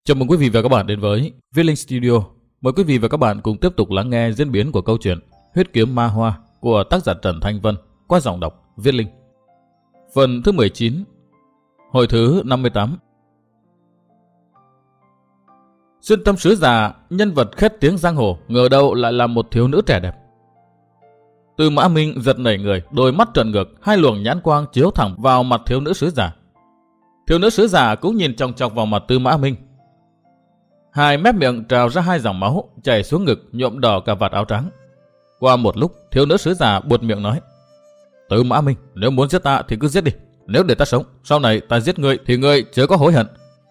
Chào mừng quý vị và các bạn đến với Viết Linh Studio. Mời quý vị và các bạn cùng tiếp tục lắng nghe diễn biến của câu chuyện Huyết Kiếm Ma Hoa của tác giả Trần Thanh Vân qua giọng đọc Viết Linh. Phần thứ 19, hồi thứ 58. Xuyên Tâm Sứ Giả, nhân vật khét tiếng giang hồ, ngờ đâu lại là một thiếu nữ trẻ đẹp. Tư Mã Minh giật nảy người, đôi mắt trợn ngược, hai luồng nhãn quang chiếu thẳng vào mặt thiếu nữ sứ giả. Thiếu nữ sứ giả cũng nhìn chòng chọc vào mặt Tư Mã Minh. Hai mép miệng trào ra hai dòng máu chảy xuống ngực, nhuộm đỏ cả vạt áo trắng. Qua một lúc, thiếu nữ sứ giả buột miệng nói: Tư Mã Minh, nếu muốn giết ta thì cứ giết đi. Nếu để ta sống, sau này ta giết ngươi thì ngươi chớ có hối hận.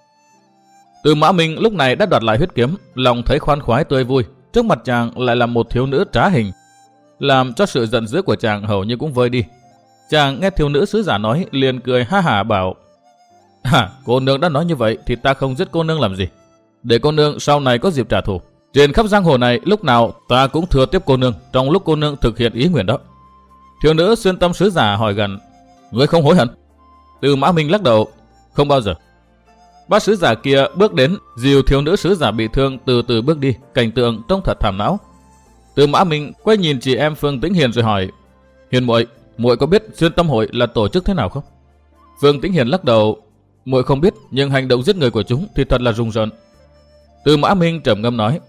Tư Mã Minh lúc này đã đoạt lại huyết kiếm, lòng thấy khoan khoái tươi vui. Trước mặt chàng lại là một thiếu nữ trá hình, làm cho sự giận dữ của chàng hầu như cũng vơi đi. Chàng nghe thiếu nữ sứ giả nói, liền cười ha hả bảo: cô nương đã nói như vậy thì ta không giết cô nương làm gì, để cô nương sau này có dịp trả thù. Trên khắp giang hồ này, lúc nào ta cũng thừa tiếp cô nương trong lúc cô nương thực hiện ý nguyện đó. Thiếu nữ Xuyên Tâm Sứ Giả hỏi gần: Ngươi không hối hận? Tư Mã Minh lắc đầu: Không bao giờ. Bác sứ giả kia bước đến, dìu thiếu nữ sứ giả bị thương từ từ bước đi, cảnh tượng trông thật thảm não. Tư Mã Minh quay nhìn chị em Phương Tĩnh Hiền rồi hỏi: Hiền muội, muội có biết Xuyên Tâm hội là tổ chức thế nào không? Phương Tĩnh Hiền lắc đầu: Muội không biết, nhưng hành động giết người của chúng thì thật là rùng rợn. Tư Mã Minh trầm ngâm nói: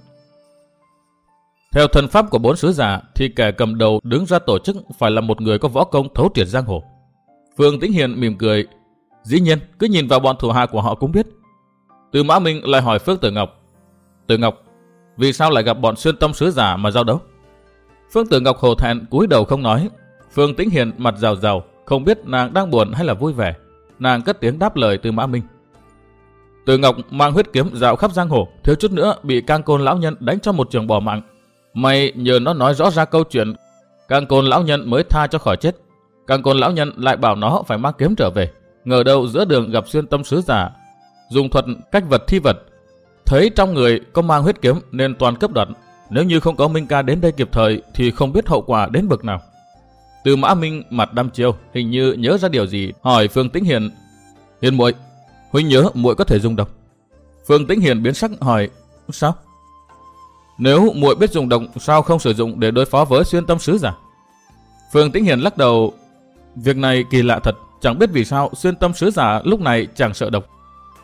Theo thần pháp của bốn sứ giả thì kẻ cầm đầu đứng ra tổ chức phải là một người có võ công thấu triệt giang hồ. Phương Tĩnh Hiền mỉm cười: Dĩ nhiên, cứ nhìn vào bọn thủ hạ của họ cũng biết. Tư Mã Minh lại hỏi Phương Tử Ngọc: Tử Ngọc, vì sao lại gặp bọn Xuyên Tâm Sứ Giả mà giao đấu? Phương Tử Ngọc hổ thẹn cúi đầu không nói. Phương Tĩnh Hiền mặt rào rào, không biết nàng đang buồn hay là vui vẻ. Nàng cất tiếng đáp lời Tư Mã Minh: Tử Ngọc mang huyết kiếm dạo khắp giang hồ, thiếu chút nữa bị Cang Côn lão nhân đánh cho một trường bỏ mạng. May nhờ nó nói rõ ra câu chuyện, Cang Côn lão nhân mới tha cho khỏi chết. Cang Côn lão nhân lại bảo nó phải mang kiếm trở về. Ngờ đâu giữa đường gặp Xuyên Tâm Sứ Giả, dùng thuật cách vật thi vật, thấy trong người có mang huyết kiếm nên toàn cướp đoạt. Nếu như không có Minh ca đến đây kịp thời thì không biết hậu quả đến bậc nào. Tư Mã Minh mặt đăm chiêu, hình như nhớ ra điều gì, hỏi Phương Tĩnh Hiền: Hiền muội, huynh nhớ muội có thể dùng độc? Phương Tĩnh Hiền biến sắc hỏi: Sao? Nếu muội biết dùng độc, sao không sử dụng để đối phó với Xuyên Tâm Sứ Giả? Phương Tĩnh Hiền lắc đầu: Việc này kỳ lạ thật, chẳng biết vì sao Xuyên Tâm Sứ Giả lúc này chẳng sợ độc.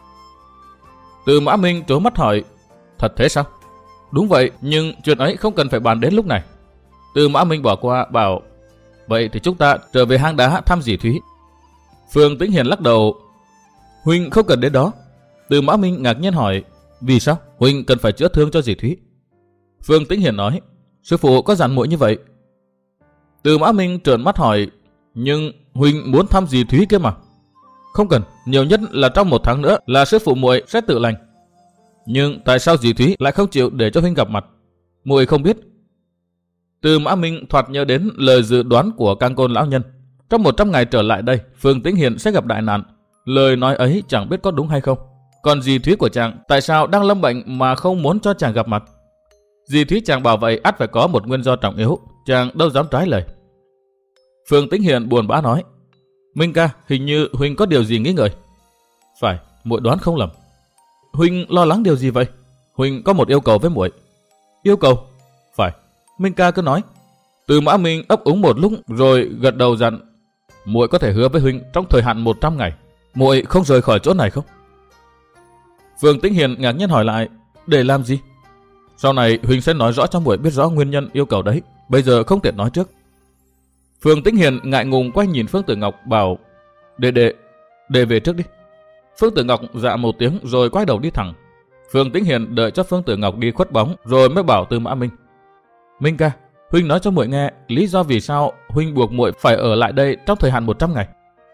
Tư Mã Minh trố mắt hỏi: Thật thế sao? Đúng vậy, nhưng chuyện ấy không cần phải bàn đến lúc này. Tư Mã Minh bỏ qua bảo: Vậy thì chúng ta trở về hang đá thăm dì Thúy. Phương Tĩnh Hiền lắc đầu: Huynh không cần đến đó. Tư Mã Minh ngạc nhiên hỏi: Vì sao huynh cần phải chữa thương cho dì Thúy? Phương Tĩnh Hiền nói: Sư phụ có dặn muội như vậy. Tư Mã Minh trợn mắt hỏi: Nhưng huynh muốn thăm dì Thúy kia mà. Không cần, nhiều nhất là trong 1 tháng nữa là sư phụ muội sẽ tự lành. Nhưng tại sao dì Thúy lại không chịu để cho huynh gặp mặt? Muội không biết. Tư Mã Minh thoạt nhớ đến lời dự đoán của Cang Côn lão nhân. Trong 100 ngày trở lại đây, Phương Tĩnh Hiền sẽ gặp đại nạn. Lời nói ấy chẳng biết có đúng hay không. Còn dì Thúy của chàng tại sao đang lâm bệnh mà không muốn cho chàng gặp mặt? Dì Thúy chàng bảo vậy ắt phải có một nguyên do trọng yếu, chàng đâu dám trái lời. Phương Tĩnh Hiền buồn bã nói: Minh ca, hình như huynh có điều gì nghĩ ngợi. Phải, muội đoán không lầm. Huynh lo lắng điều gì vậy? Huynh có một yêu cầu với muội. Yêu cầu? Phải, Minh ca cứ nói. Tư Mã Minh ấp úng một lúc rồi gật đầu dặn: Muội có thể hứa với huynh trong thời hạn 100 ngày, muội không rời khỏi chỗ này không? Phương Tĩnh Hiền ngạc nhiên hỏi lại: Để làm gì? Sau này huynh sẽ nói rõ cho muội biết rõ nguyên nhân yêu cầu đấy, bây giờ không tiện nói trước. Phương Tĩnh Hiền ngại ngùng quay nhìn Phương Tử Ngọc bảo: Để về trước đi. Phương Tử Ngọc dạ một tiếng rồi quay đầu đi thẳng. Phương Tĩnh Hiền đợi cho Phương Tử Ngọc đi khuất bóng rồi mới bảo Tư Mã Minh: Minh ca, huynh nói cho muội nghe lý do vì sao huynh buộc muội phải ở lại đây trong thời hạn 100 ngày.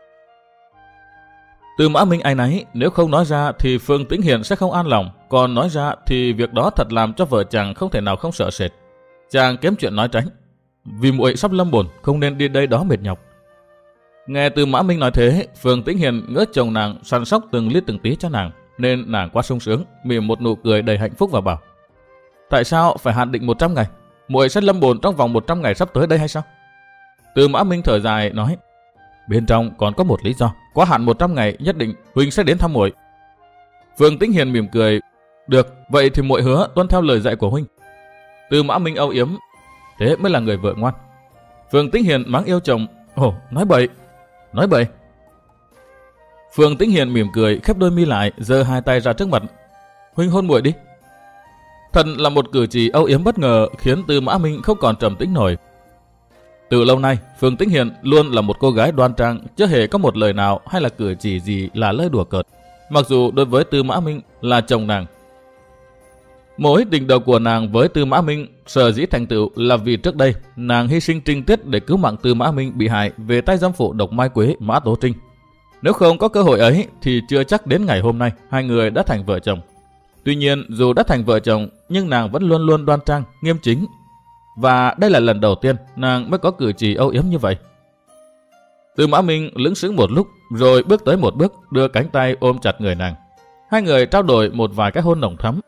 Tư Mã Minh áy náy, nếu không nói ra thì Phương Tĩnh Hiền sẽ không an lòng, còn nói ra thì việc đó thật làm cho vợ chàng không thể nào không sợ sệt. Chàng kiếm chuyện nói tránh: Vì muội sắp lâm bồn, không nên đi đây đó mệt nhọc. Nghe Tư Mã Minh nói thế, Phương Tĩnh Hiền ngỡ chồng nàng săn sóc từng lít từng tí cho nàng, nên nàng quá sung sướng, mỉm một nụ cười đầy hạnh phúc và bảo: Tại sao phải hạn định 100 ngày? Muội sẽ lâm bồn trong vòng 100 ngày sắp tới đây hay sao? Tư Mã Minh thở dài nói: Bên trong còn có một lý do, quá hạn 100 ngày nhất định huynh sẽ đến thăm muội. Phương Tĩnh Hiền mỉm cười: Được, vậy thì muội hứa tuân theo lời dạy của huynh. Tư Mã Minh âu yếm, thế mới là người vợ ngoan. Phương Tĩnh Hiền mắng yêu chồng, ồ, nói bậy, nói bậy. Phương Tĩnh Hiền mỉm cười, khép đôi mi lại, giơ hai tay ra trước mặt. Huynh hôn muội đi. Thật là một cử chỉ âu yếm bất ngờ khiến Tư Mã Minh không còn trầm tĩnh nổi. Từ lâu nay, Phương Tĩnh Hiền luôn là một cô gái đoan trang, chưa hề có một lời nào hay là cử chỉ gì là lời đùa cợt. Mặc dù đối với Tư Mã Minh là chồng nàng. Mối tình đầu của nàng với Tư Mã Minh sở dĩ thành tựu là vì trước đây nàng hy sinh trinh tiết để cứu mạng Tư Mã Minh bị hại về tay dâm phụ độc Mai Quế Mã Tố Trinh. Nếu không có cơ hội ấy thì chưa chắc đến ngày hôm nay hai người đã thành vợ chồng. Tuy nhiên dù đã thành vợ chồng nhưng nàng vẫn luôn luôn đoan trang, nghiêm chính. Và đây là lần đầu tiên nàng mới có cử chỉ âu yếm như vậy. Tư Mã Minh lững sững một lúc rồi bước tới một bước, đưa cánh tay ôm chặt người nàng. Hai người trao đổi một vài cái hôn nồng thắm.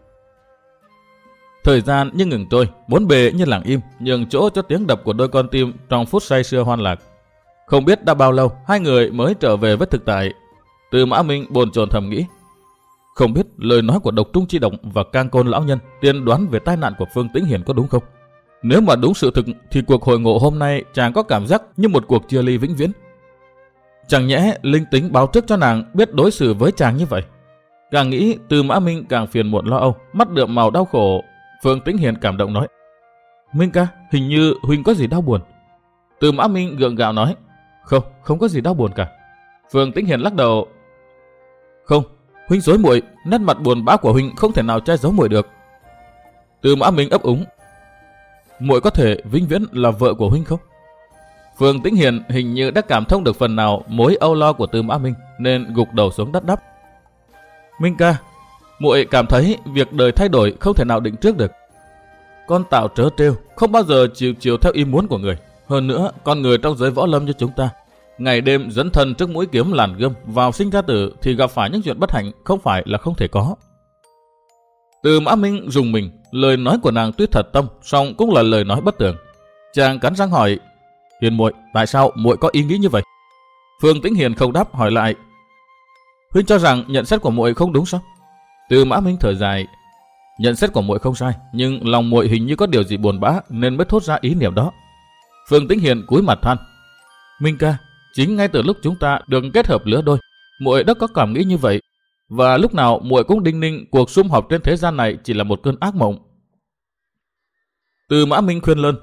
Thời gian như ngừng trôi, bốn bề như lặng im, nhường chỗ cho tiếng đập của đôi con tim trong phút say sưa hoan lạc. Không biết đã bao lâu hai người mới trở về với thực tại. Tư Mã Minh bồn chồn thầm nghĩ, không biết lời nói của Độc Trung Chi Độc và Cang Côn lão nhân tiên đoán về tai nạn của Phương Tĩnh Hiền có đúng không? Nếu mà đúng sự thực thì cuộc hội ngộ hôm nay chàng có cảm giác như một cuộc chia ly vĩnh viễn. Chẳng nhẽ linh tính báo trước cho nàng biết đối xử với chàng như vậy? Càng nghĩ Tư Mã Minh càng phiền muộn lo âu, mắt đượm màu đau khổ. Phương Tĩnh Hiền cảm động nói, Minh ca, hình như huynh có gì đau buồn. Tư Mã Minh gượng gạo nói, không có gì đau buồn cả. Phương Tĩnh Hiền lắc đầu, không, huynh dối muội, nét mặt buồn bã của huynh không thể nào che giấu muội được. Tư Mã Minh ấp úng, muội có thể vĩnh viễn là vợ của huynh không? Phương Tĩnh Hiền hình như đã cảm thông được phần nào mối âu lo của Tư Mã Minh nên gục đầu xuống đất đáp, Minh ca, muội cảm thấy việc đời thay đổi không thể nào định trước được. Con tạo trớ trêu, không bao giờ chịu chiều theo ý muốn của người. Hơn nữa, con người trong giới võ lâm như chúng ta, ngày đêm dấn thân trước mũi kiếm làn gươm, vào sinh ra tử thì gặp phải những chuyện bất hạnh không phải là không thể có. Tư Mã Minh rùng mình, lời nói của nàng tuy thật tâm, song cũng là lời nói bất tường. Chàng cắn răng hỏi, Hiền muội, tại sao muội có ý nghĩ như vậy? Phương Tĩnh Hiền không đáp, hỏi lại, huynh cho rằng nhận xét của muội không đúng sao? Tư Mã Minh thở dài, nhận xét của muội không sai, nhưng lòng muội hình như có điều gì buồn bã nên mới thốt ra ý niệm đó. Phương Tĩnh Hiền cúi mặt than, Minh ca, chính ngay từ lúc chúng ta được kết hợp lứa đôi, muội đã có cảm nghĩ như vậy, và lúc nào muội cũng đinh ninh cuộc sum họp trên thế gian này chỉ là một cơn ác mộng. Tư Mã Minh khuyên lơn,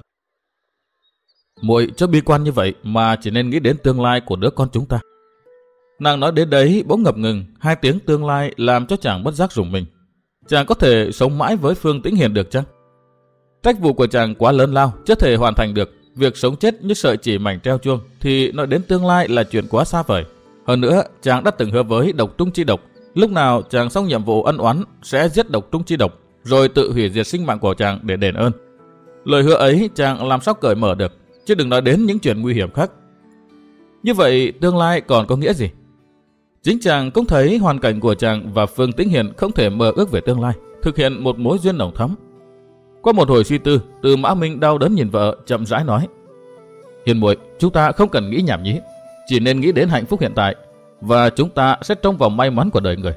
muội chớ bi quan như vậy mà chỉ nên nghĩ đến tương lai của đứa con chúng ta. Nàng nói đến đấy bỗng ngập ngừng, hai tiếng tương lai làm cho chàng bất giác rùng mình. Chàng có thể sống mãi với Phương Tĩnh Hiền được chăng? Trách vụ của chàng quá lớn lao, chưa thể hoàn thành được. Việc sống chết như sợi chỉ mảnh treo chuông thì nói đến tương lai là chuyện quá xa vời. Hơn nữa, chàng đã từng hứa với Độc Trung Chi Độc, lúc nào chàng xong nhiệm vụ ân oán sẽ giết Độc Trung Chi Độc, rồi tự hủy diệt sinh mạng của chàng để đền ơn. Lời hứa ấy chàng làm sao cởi mở được, chứ đừng nói đến những chuyện nguy hiểm khác. Như vậy tương lai còn có nghĩa gì? Chính chàng cũng thấy hoàn cảnh của chàng và Phương Tĩnh Hiền không thể mơ ước về tương lai, thực hiện một mối duyên nồng thắm. Qua một hồi suy tư, Tư Mã Minh đau đớn nhìn vợ, chậm rãi nói, Hiền muội, chúng ta không cần nghĩ nhảm nhí, chỉ nên nghĩ đến hạnh phúc hiện tại, và chúng ta sẽ trông vào may mắn của đời người.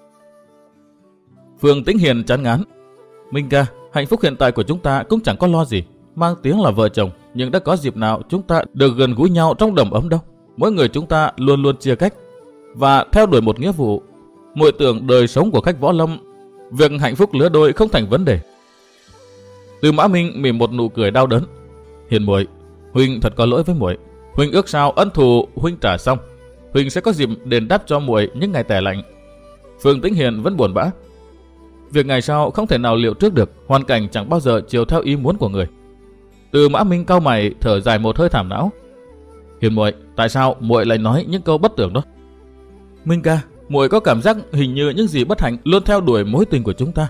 Phương Tĩnh Hiền chán ngán, Minh ca, hạnh phúc hiện tại của chúng ta cũng chẳng có lo gì, mang tiếng là vợ chồng, nhưng đã có dịp nào chúng ta được gần gũi nhau trong đầm ấm đâu. Mỗi người chúng ta luôn luôn chia cách và theo đuổi một nghĩa vụ. Muội tưởng đời sống của khách võ lâm, việc hạnh phúc lứa đôi không thành vấn đề. Tư Mã Minh mỉm một nụ cười đau đớn, Hiền muội, huynh thật có lỗi với muội. Huynh ước sao ân thù huynh trả xong, huynh sẽ có dịp đền đáp cho muội những ngày tẻ lạnh. Phương Tĩnh Hiền vẫn buồn bã, việc ngày sau không thể nào liệu trước được, hoàn cảnh chẳng bao giờ chiều theo ý muốn của người. Tư Mã Minh cau mày thở dài một hơi thảm não, Hiền muội, tại sao muội lại nói những câu bất tưởng đó? Minh ca, muội có cảm giác hình như những gì bất hạnh luôn theo đuổi mối tình của chúng ta.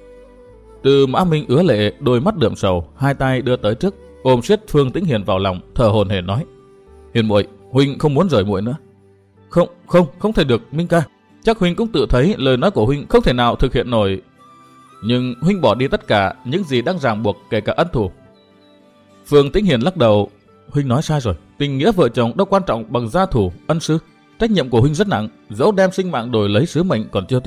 Tư Mã Minh ứa lệ, đôi mắt đượm sầu, hai tay đưa tới trước, ôm siết Phương Tĩnh Hiền vào lòng, thở hổn hển nói, Hiền muội, huynh không muốn rời muội nữa. Không thể được Minh ca, chắc huynh cũng tự thấy lời nói của huynh không thể nào thực hiện nổi. Nhưng huynh bỏ đi tất cả những gì đang ràng buộc, kể cả ân thù. Phương Tĩnh Hiền lắc đầu, huynh nói sai rồi, tình nghĩa vợ chồng đâu quan trọng bằng gia thủ, ân sư. Trách nhiệm của huynh rất nặng, dẫu đem sinh mạng đổi lấy sứ mệnh còn chưa tiếc.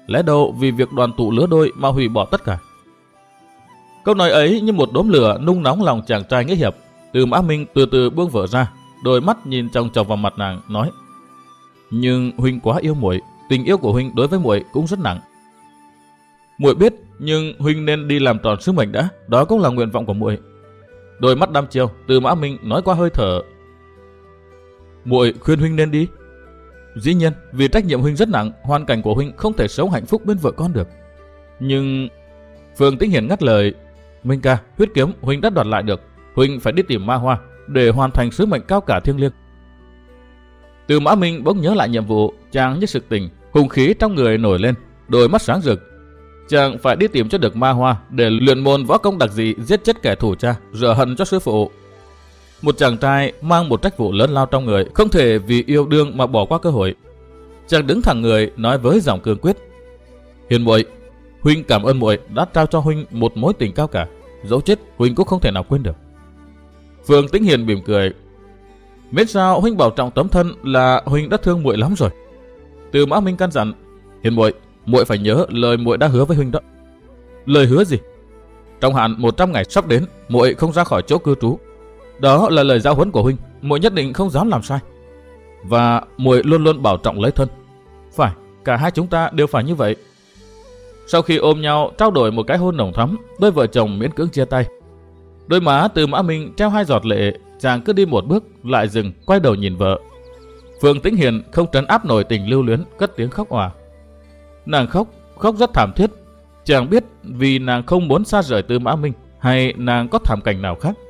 lẽ đâu vì việc đoàn tụ lứa đôi mà hủy bỏ tất cả. Câu nói ấy như một đốm lửa nung nóng lòng chàng trai nghĩa hiệp. Từ Mã Minh từ từ buông vợ ra, đôi mắt nhìn chòng chọc vào mặt nàng, nói: nhưng huynh quá yêu muội, tình yêu của huynh đối với muội cũng rất nặng. Muội biết, nhưng huynh nên đi làm tròn sứ mệnh đã, đó cũng là nguyện vọng của muội. Đôi mắt đăm chiêu, Từ Mã Minh nói qua hơi thở: muội khuyên huynh nên đi. Dĩ nhiên, vì trách nhiệm huynh rất nặng, hoàn cảnh của huynh không thể sống hạnh phúc bên vợ con được. Nhưng Phương Tĩnh Hiền ngắt lời: Minh ca, huyết kiếm huynh đã đoạt lại được, huynh phải đi tìm Ma Hoa để hoàn thành sứ mệnh cao cả thiêng liêng. Từ Mã Minh bỗng nhớ lại nhiệm vụ, chàng như sực tỉnh, hùng khí trong người nổi lên, đôi mắt sáng rực. Chàng phải đi tìm cho được Ma Hoa để luyện môn võ công đặc dị giết chết kẻ thù cha, rửa hận cho sư phụ. Một chàng trai mang một trách vụ lớn lao trong người, không thể vì yêu đương mà bỏ qua cơ hội. Chàng đứng thẳng người nói với giọng cương quyết: Hiền muội, huynh cảm ơn muội đã trao cho huynh một mối tình cao cả, dẫu chết huynh cũng không thể nào quên được. Phương Tĩnh Hiền mỉm cười: miễn sao huynh bảo trọng tấm thân là huynh đã thương muội lắm rồi. Từ Mã Minh căn dặn: Hiền muội, muội phải nhớ lời muội đã hứa với huynh đó. Lời hứa gì? Trong hạn 100 ngày sắp đến, muội không ra khỏi chỗ cư trú. Đó là lời giáo huấn của huynh, muội nhất định không dám làm sai. Và muội luôn luôn bảo trọng lấy thân. Phải, cả hai chúng ta đều phải như vậy. Sau khi ôm nhau trao đổi một cái hôn nồng thắm, đôi vợ chồng miễn cưỡng chia tay. Đôi má Từ Mã Minh treo 2 giọt lệ, chàng cứ đi một bước lại dừng, quay đầu nhìn vợ. Phương Tĩnh Hiền không trấn áp nổi tình lưu luyến, cất tiếng khóc òa. Nàng khóc rất thảm thiết. Chàng biết vì nàng không muốn xa rời Từ Mã Minh, hay nàng có thảm cảnh nào khác.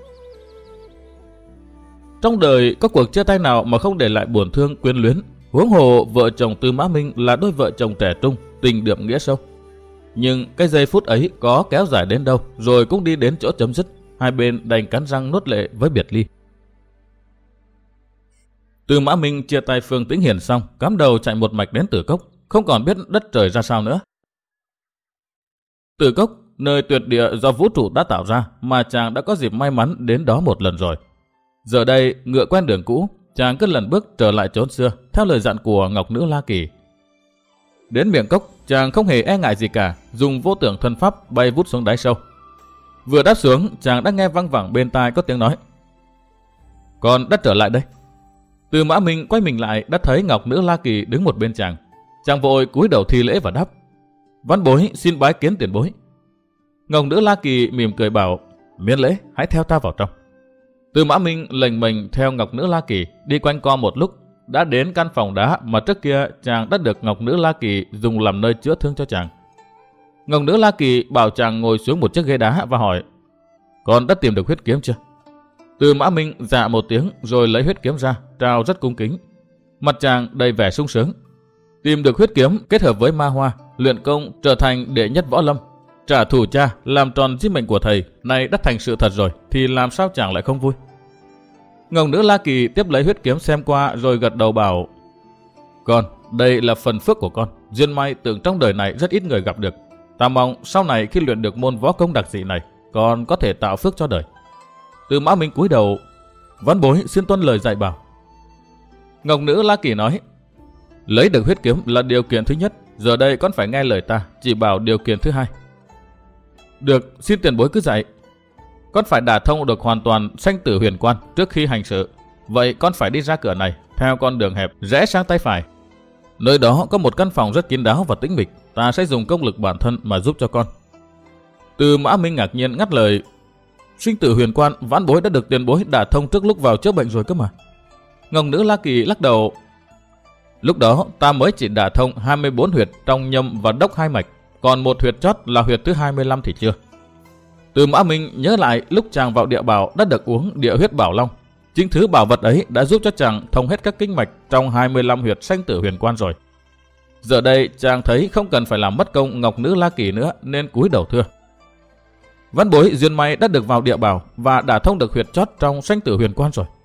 Trong đời có cuộc chia tay nào mà không để lại buồn thương quyến luyến, huống hồ vợ chồng Từ Mã Minh là đôi vợ chồng trẻ trung, tình đượm nghĩa sâu. Nhưng cái giây phút ấy có kéo dài đến đâu, rồi cũng đi đến chỗ chấm dứt, hai bên đành cắn răng nuốt lệ với biệt ly. Từ Mã Minh chia tay Phương Tĩnh Hiền xong, cắm đầu chạy một mạch đến Tử Cốc, không còn biết đất trời ra sao nữa. Tử Cốc, nơi tuyệt địa do vũ trụ đã tạo ra, mà chàng đã có dịp may mắn đến đó một lần rồi. Giờ đây, ngựa quen đường cũ, chàng cứ lần bước trở lại chốn xưa, theo lời dặn của Ngọc Nữ La Kỳ. Đến miệng cốc, chàng không hề e ngại gì cả, dùng vô tưởng thân pháp bay vút xuống đáy sâu. Vừa đáp xuống, chàng đã nghe văng vẳng bên tai có tiếng nói: Con đã trở lại đây. Từ Mã Minh quay mình lại đã thấy Ngọc Nữ La Kỳ đứng một bên chàng. Chàng vội cúi đầu thi lễ và đáp: Văn bối xin bái kiến tiền bối. Ngọc Nữ La Kỳ mỉm cười bảo: Miễn lễ, hãy theo ta vào trong. Từ Mã Minh lềnh mềnh theo Ngọc Nữ La Kỳ đi quanh co một lúc, đã đến căn phòng đá mà trước kia chàng đã được Ngọc Nữ La Kỳ dùng làm nơi chữa thương cho chàng. Ngọc Nữ La Kỳ bảo chàng ngồi xuống một chiếc ghế đá và hỏi: Con đã tìm được huyết kiếm chưa? Từ Mã Minh dạ một tiếng rồi lấy huyết kiếm ra, trao rất cung kính. Mặt chàng đầy vẻ sung sướng. Tìm được huyết kiếm kết hợp với Ma Hoa, luyện công trở thành đệ nhất võ lâm, trả thù cha, làm tròn sứ mệnh của thầy, này đã thành sự thật rồi, thì làm sao chàng lại không vui? Ngọc Nữ La Kỳ tiếp lấy huyết kiếm xem qua rồi gật đầu bảo: Con, đây là phần phước của con, duyên may tưởng trong đời này rất ít người gặp được. Ta mong sau này khi luyện được môn võ công đặc dị này, con có thể tạo phước cho đời. Từ Mã Minh cúi đầu: Văn bối xin tuân lời dạy bảo. Ngọc Nữ La Kỳ nói: Lấy được huyết kiếm là điều kiện thứ nhất, giờ đây con phải nghe lời ta, chỉ bảo điều kiện thứ hai. Được, xin tiền bối cứ dạy. Con phải đả thông được hoàn toàn sanh tử huyền quan trước khi hành sự. Vậy con phải đi ra cửa này, theo con đường hẹp, rẽ sang tay phải. Nơi đó có một căn phòng rất kín đáo và tĩnh mịch, ta sẽ dùng công lực bản thân mà giúp cho con. Từ Mã Minh ngạc nhiên ngắt lời: Sinh tử huyền quan vãn bối đã được tiền bối đả thông trước lúc vào chữa bệnh rồi cơ mà. Ngọc Nữ La Kỳ lắc đầu: Lúc đó ta mới chỉ đả thông 24 huyệt trong nhâm và đốc 2 mạch, còn một huyệt chót là huyệt thứ 25 thì chưa. Từ Mã Minh nhớ lại lúc chàng vào địa bảo đã được uống địa huyết bảo long. Chính thứ bảo vật ấy đã giúp cho chàng thông hết các kinh mạch trong 25 huyệt sanh tử huyền quan rồi. Giờ đây chàng thấy không cần phải làm mất công Ngọc Nữ La Kỳ nữa nên cúi đầu thưa: Văn bối duyên may đã được vào địa bảo và đã thông được huyệt chót trong sanh tử huyền quan rồi.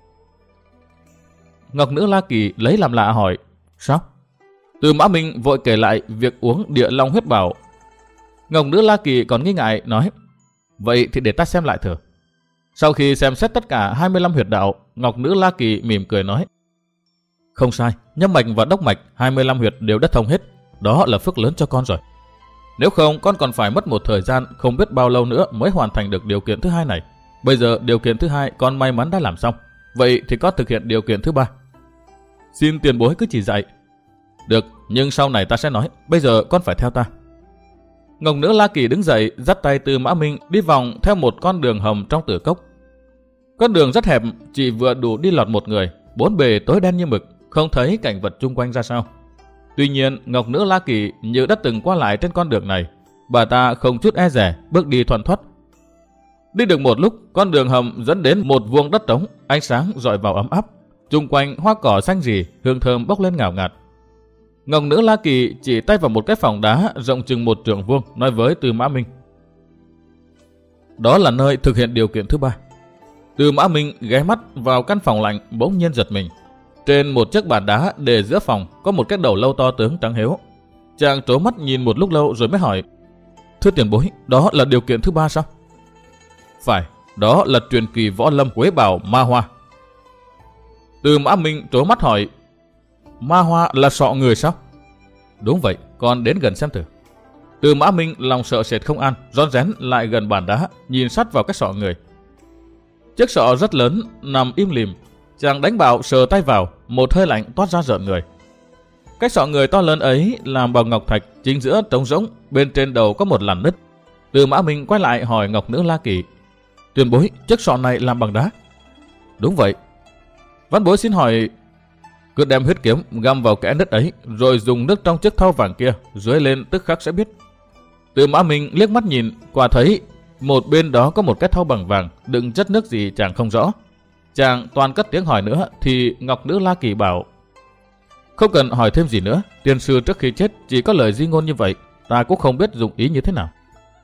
Ngọc Nữ La Kỳ lấy làm lạ hỏi: Sao? Từ Mã Minh vội kể lại việc uống địa long huyết bảo. Ngọc Nữ La Kỳ còn nghi ngại nói: Vậy thì để ta xem lại thử. Sau khi xem xét tất cả 25 huyệt đạo, Ngọc Nữ La Kỳ mỉm cười nói: Không sai, nhâm mạch và đốc mạch 25 huyệt đều đã thông hết. đó là phước lớn cho con rồi. Nếu không, con còn phải mất một thời gian không biết bao lâu nữa mới hoàn thành được điều kiện thứ hai này. Bây giờ điều kiện thứ hai con may mắn đã làm xong, vậy thì con thực hiện điều kiện thứ ba. Xin tiền bối cứ chỉ dạy. Được, nhưng sau này ta sẽ nói, bây giờ con phải theo ta. Ngọc nữ La Kỳ đứng dậy, dắt tay Tư Mã Minh đi vòng theo một con đường hầm trong tử cốc. Con đường rất hẹp, chỉ vừa đủ đi lọt một người, bốn bề tối đen như mực, không thấy cảnh vật chung quanh ra sao. Tuy nhiên, Ngọc nữ La Kỳ như đã từng qua lại trên con đường này, bà ta không chút e dè, bước đi thoăn thoắt. Đi được một lúc, con đường hầm dẫn đến một vuông đất trống, ánh sáng rọi vào ấm áp, chung quanh hoa cỏ xanh rì, hương thơm bốc lên ngào ngạt. Ngọc nữ La Kỳ chỉ tay vào một cái phòng đá rộng chừng 1 trượng vuông, nói với Tư Mã Minh: đó là nơi thực hiện điều kiện thứ ba. Tư Mã Minh ghé mắt vào căn phòng lạnh, bỗng nhiên giật mình. Trên một chiếc bàn đá để giữa phòng có một cái đầu lâu to tướng trắng hiếu. Chàng trố mắt nhìn một lúc lâu rồi mới hỏi: thưa tiền bối, đó là điều kiện thứ ba sao? Phải, đó là truyền kỳ võ lâm Quế Bảo Ma Hoa. Tư Mã Minh trố mắt hỏi: Ma Hoa là sọ người sao? Đúng vậy, con đến gần xem thử. Tư Mã Minh lòng sợ sệt không an, rón rén lại gần bàn đá, nhìn sát vào cái sọ người. Chiếc sọ rất lớn, nằm im lìm. Chàng đánh bạo sờ tay vào, một hơi lạnh toát ra rợn người. Cái sọ người to lớn ấy làm bằng ngọc thạch, chính giữa trống rỗng, bên trên đầu có một lằn nứt. Tư Mã Minh quay lại hỏi Ngọc nữ La Kỳ: tiền bối, chiếc sọ này làm bằng đá? Đúng vậy. Văn bối xin hỏi, cứ đem huyết kiếm găm vào kẽ nứt ấy, rồi dùng nước trong chiếc thau vàng kia rưới lên tức khắc sẽ biết. Tư Mã Minh liếc mắt nhìn, quả thấy một bên đó có một cái thau bằng vàng, đựng chất nước gì chàng không rõ. Chàng toàn cất tiếng hỏi nữa thì Ngọc nữ La Kỳ bảo: không cần hỏi thêm gì nữa, tiền sư trước khi chết chỉ có lời di ngôn như vậy, ta cũng không biết dụng ý như thế nào.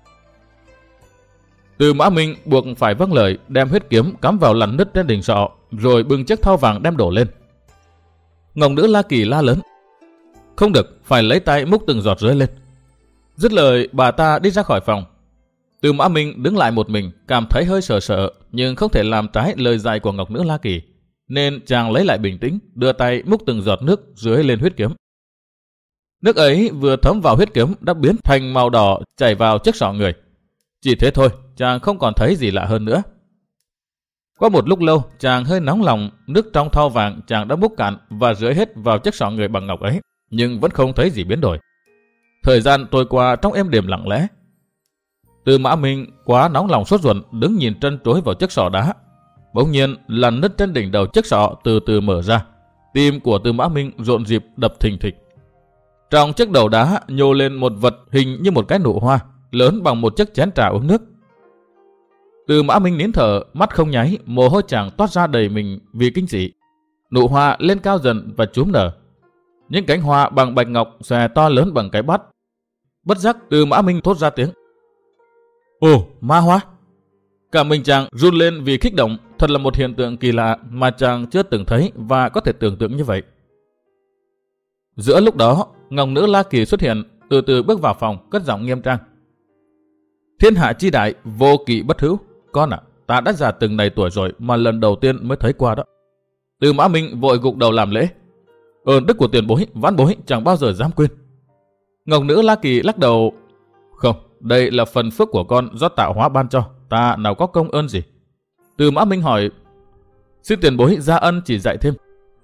Tư Mã Minh buộc phải vâng lời, đem huyết kiếm cắm vào lằn nứt trên đỉnh sọ, rồi bưng chiếc thau vàng đem đổ lên. Ngọc nữ La Kỳ la lớn: không được, phải lấy tay múc từng giọt rưới lên. Dứt lời, bà ta đi ra khỏi phòng. Tư Mã Minh đứng lại một mình, cảm thấy hơi sợ sợ, nhưng không thể làm trái lời dạy của Ngọc nữ La Kỳ, nên chàng lấy lại bình tĩnh, đưa tay múc từng giọt nước rưới lên huyết kiếm. Nước ấy vừa thấm vào huyết kiếm đã biến thành màu đỏ, chảy vào chiếc sọ người. Chỉ thế thôi, chàng không còn thấy gì lạ hơn nữa. Qua một lúc lâu, chàng hơi nóng lòng, nước trong thau vàng chàng đã múc cạn và rưới hết vào chiếc sọ người bằng ngọc ấy, nhưng vẫn không thấy gì biến đổi. Thời gian trôi qua trong êm đềm lặng lẽ. Tư Mã Minh quá nóng lòng sốt ruột, đứng nhìn trân trối vào chiếc sọ đá. Bỗng nhiên, lằn nứt trên đỉnh đầu chiếc sọ từ từ mở ra. Tim của Tư Mã Minh rộn rịp đập thình thịch. Trong chiếc đầu đá nhô lên một vật hình như một cái nụ hoa, lớn bằng một chiếc chén trà uống nước. Tư Mã Minh nín thở, mắt không nháy, mồ hôi chàng toát ra đầy mình vì kinh dị. Nụ hoa lên cao dần và chúm nở. Những cánh hoa bằng bạch ngọc xòe to lớn bằng cái bát. Bất giác Tư Mã Minh thốt ra tiếng: ồ, ma hoa! Cả mình chàng run lên vì kích động, thật là một hiện tượng kỳ lạ mà chàng chưa từng thấy và có thể tưởng tượng như vậy. Giữa lúc đó, Ngọc nữ La Kỳ xuất hiện, từ từ bước vào phòng, cất giọng nghiêm trang: thiên hạ chi đại, vô kỵ bất hữu. Con ạ, ta đã già từng này tuổi rồi mà lần đầu tiên mới thấy qua đó. Tư Mã Minh vội gục đầu làm lễ: ơn đức của tiền bối, vãn bối chẳng bao giờ dám quên. Ngọc nữ La Kỳ lắc đầu: không, đây là phần phước của con do tạo hóa ban cho, ta nào có công ơn gì. Tư Mã Minh hỏi: xin tiền bối gia ân chỉ dạy thêm.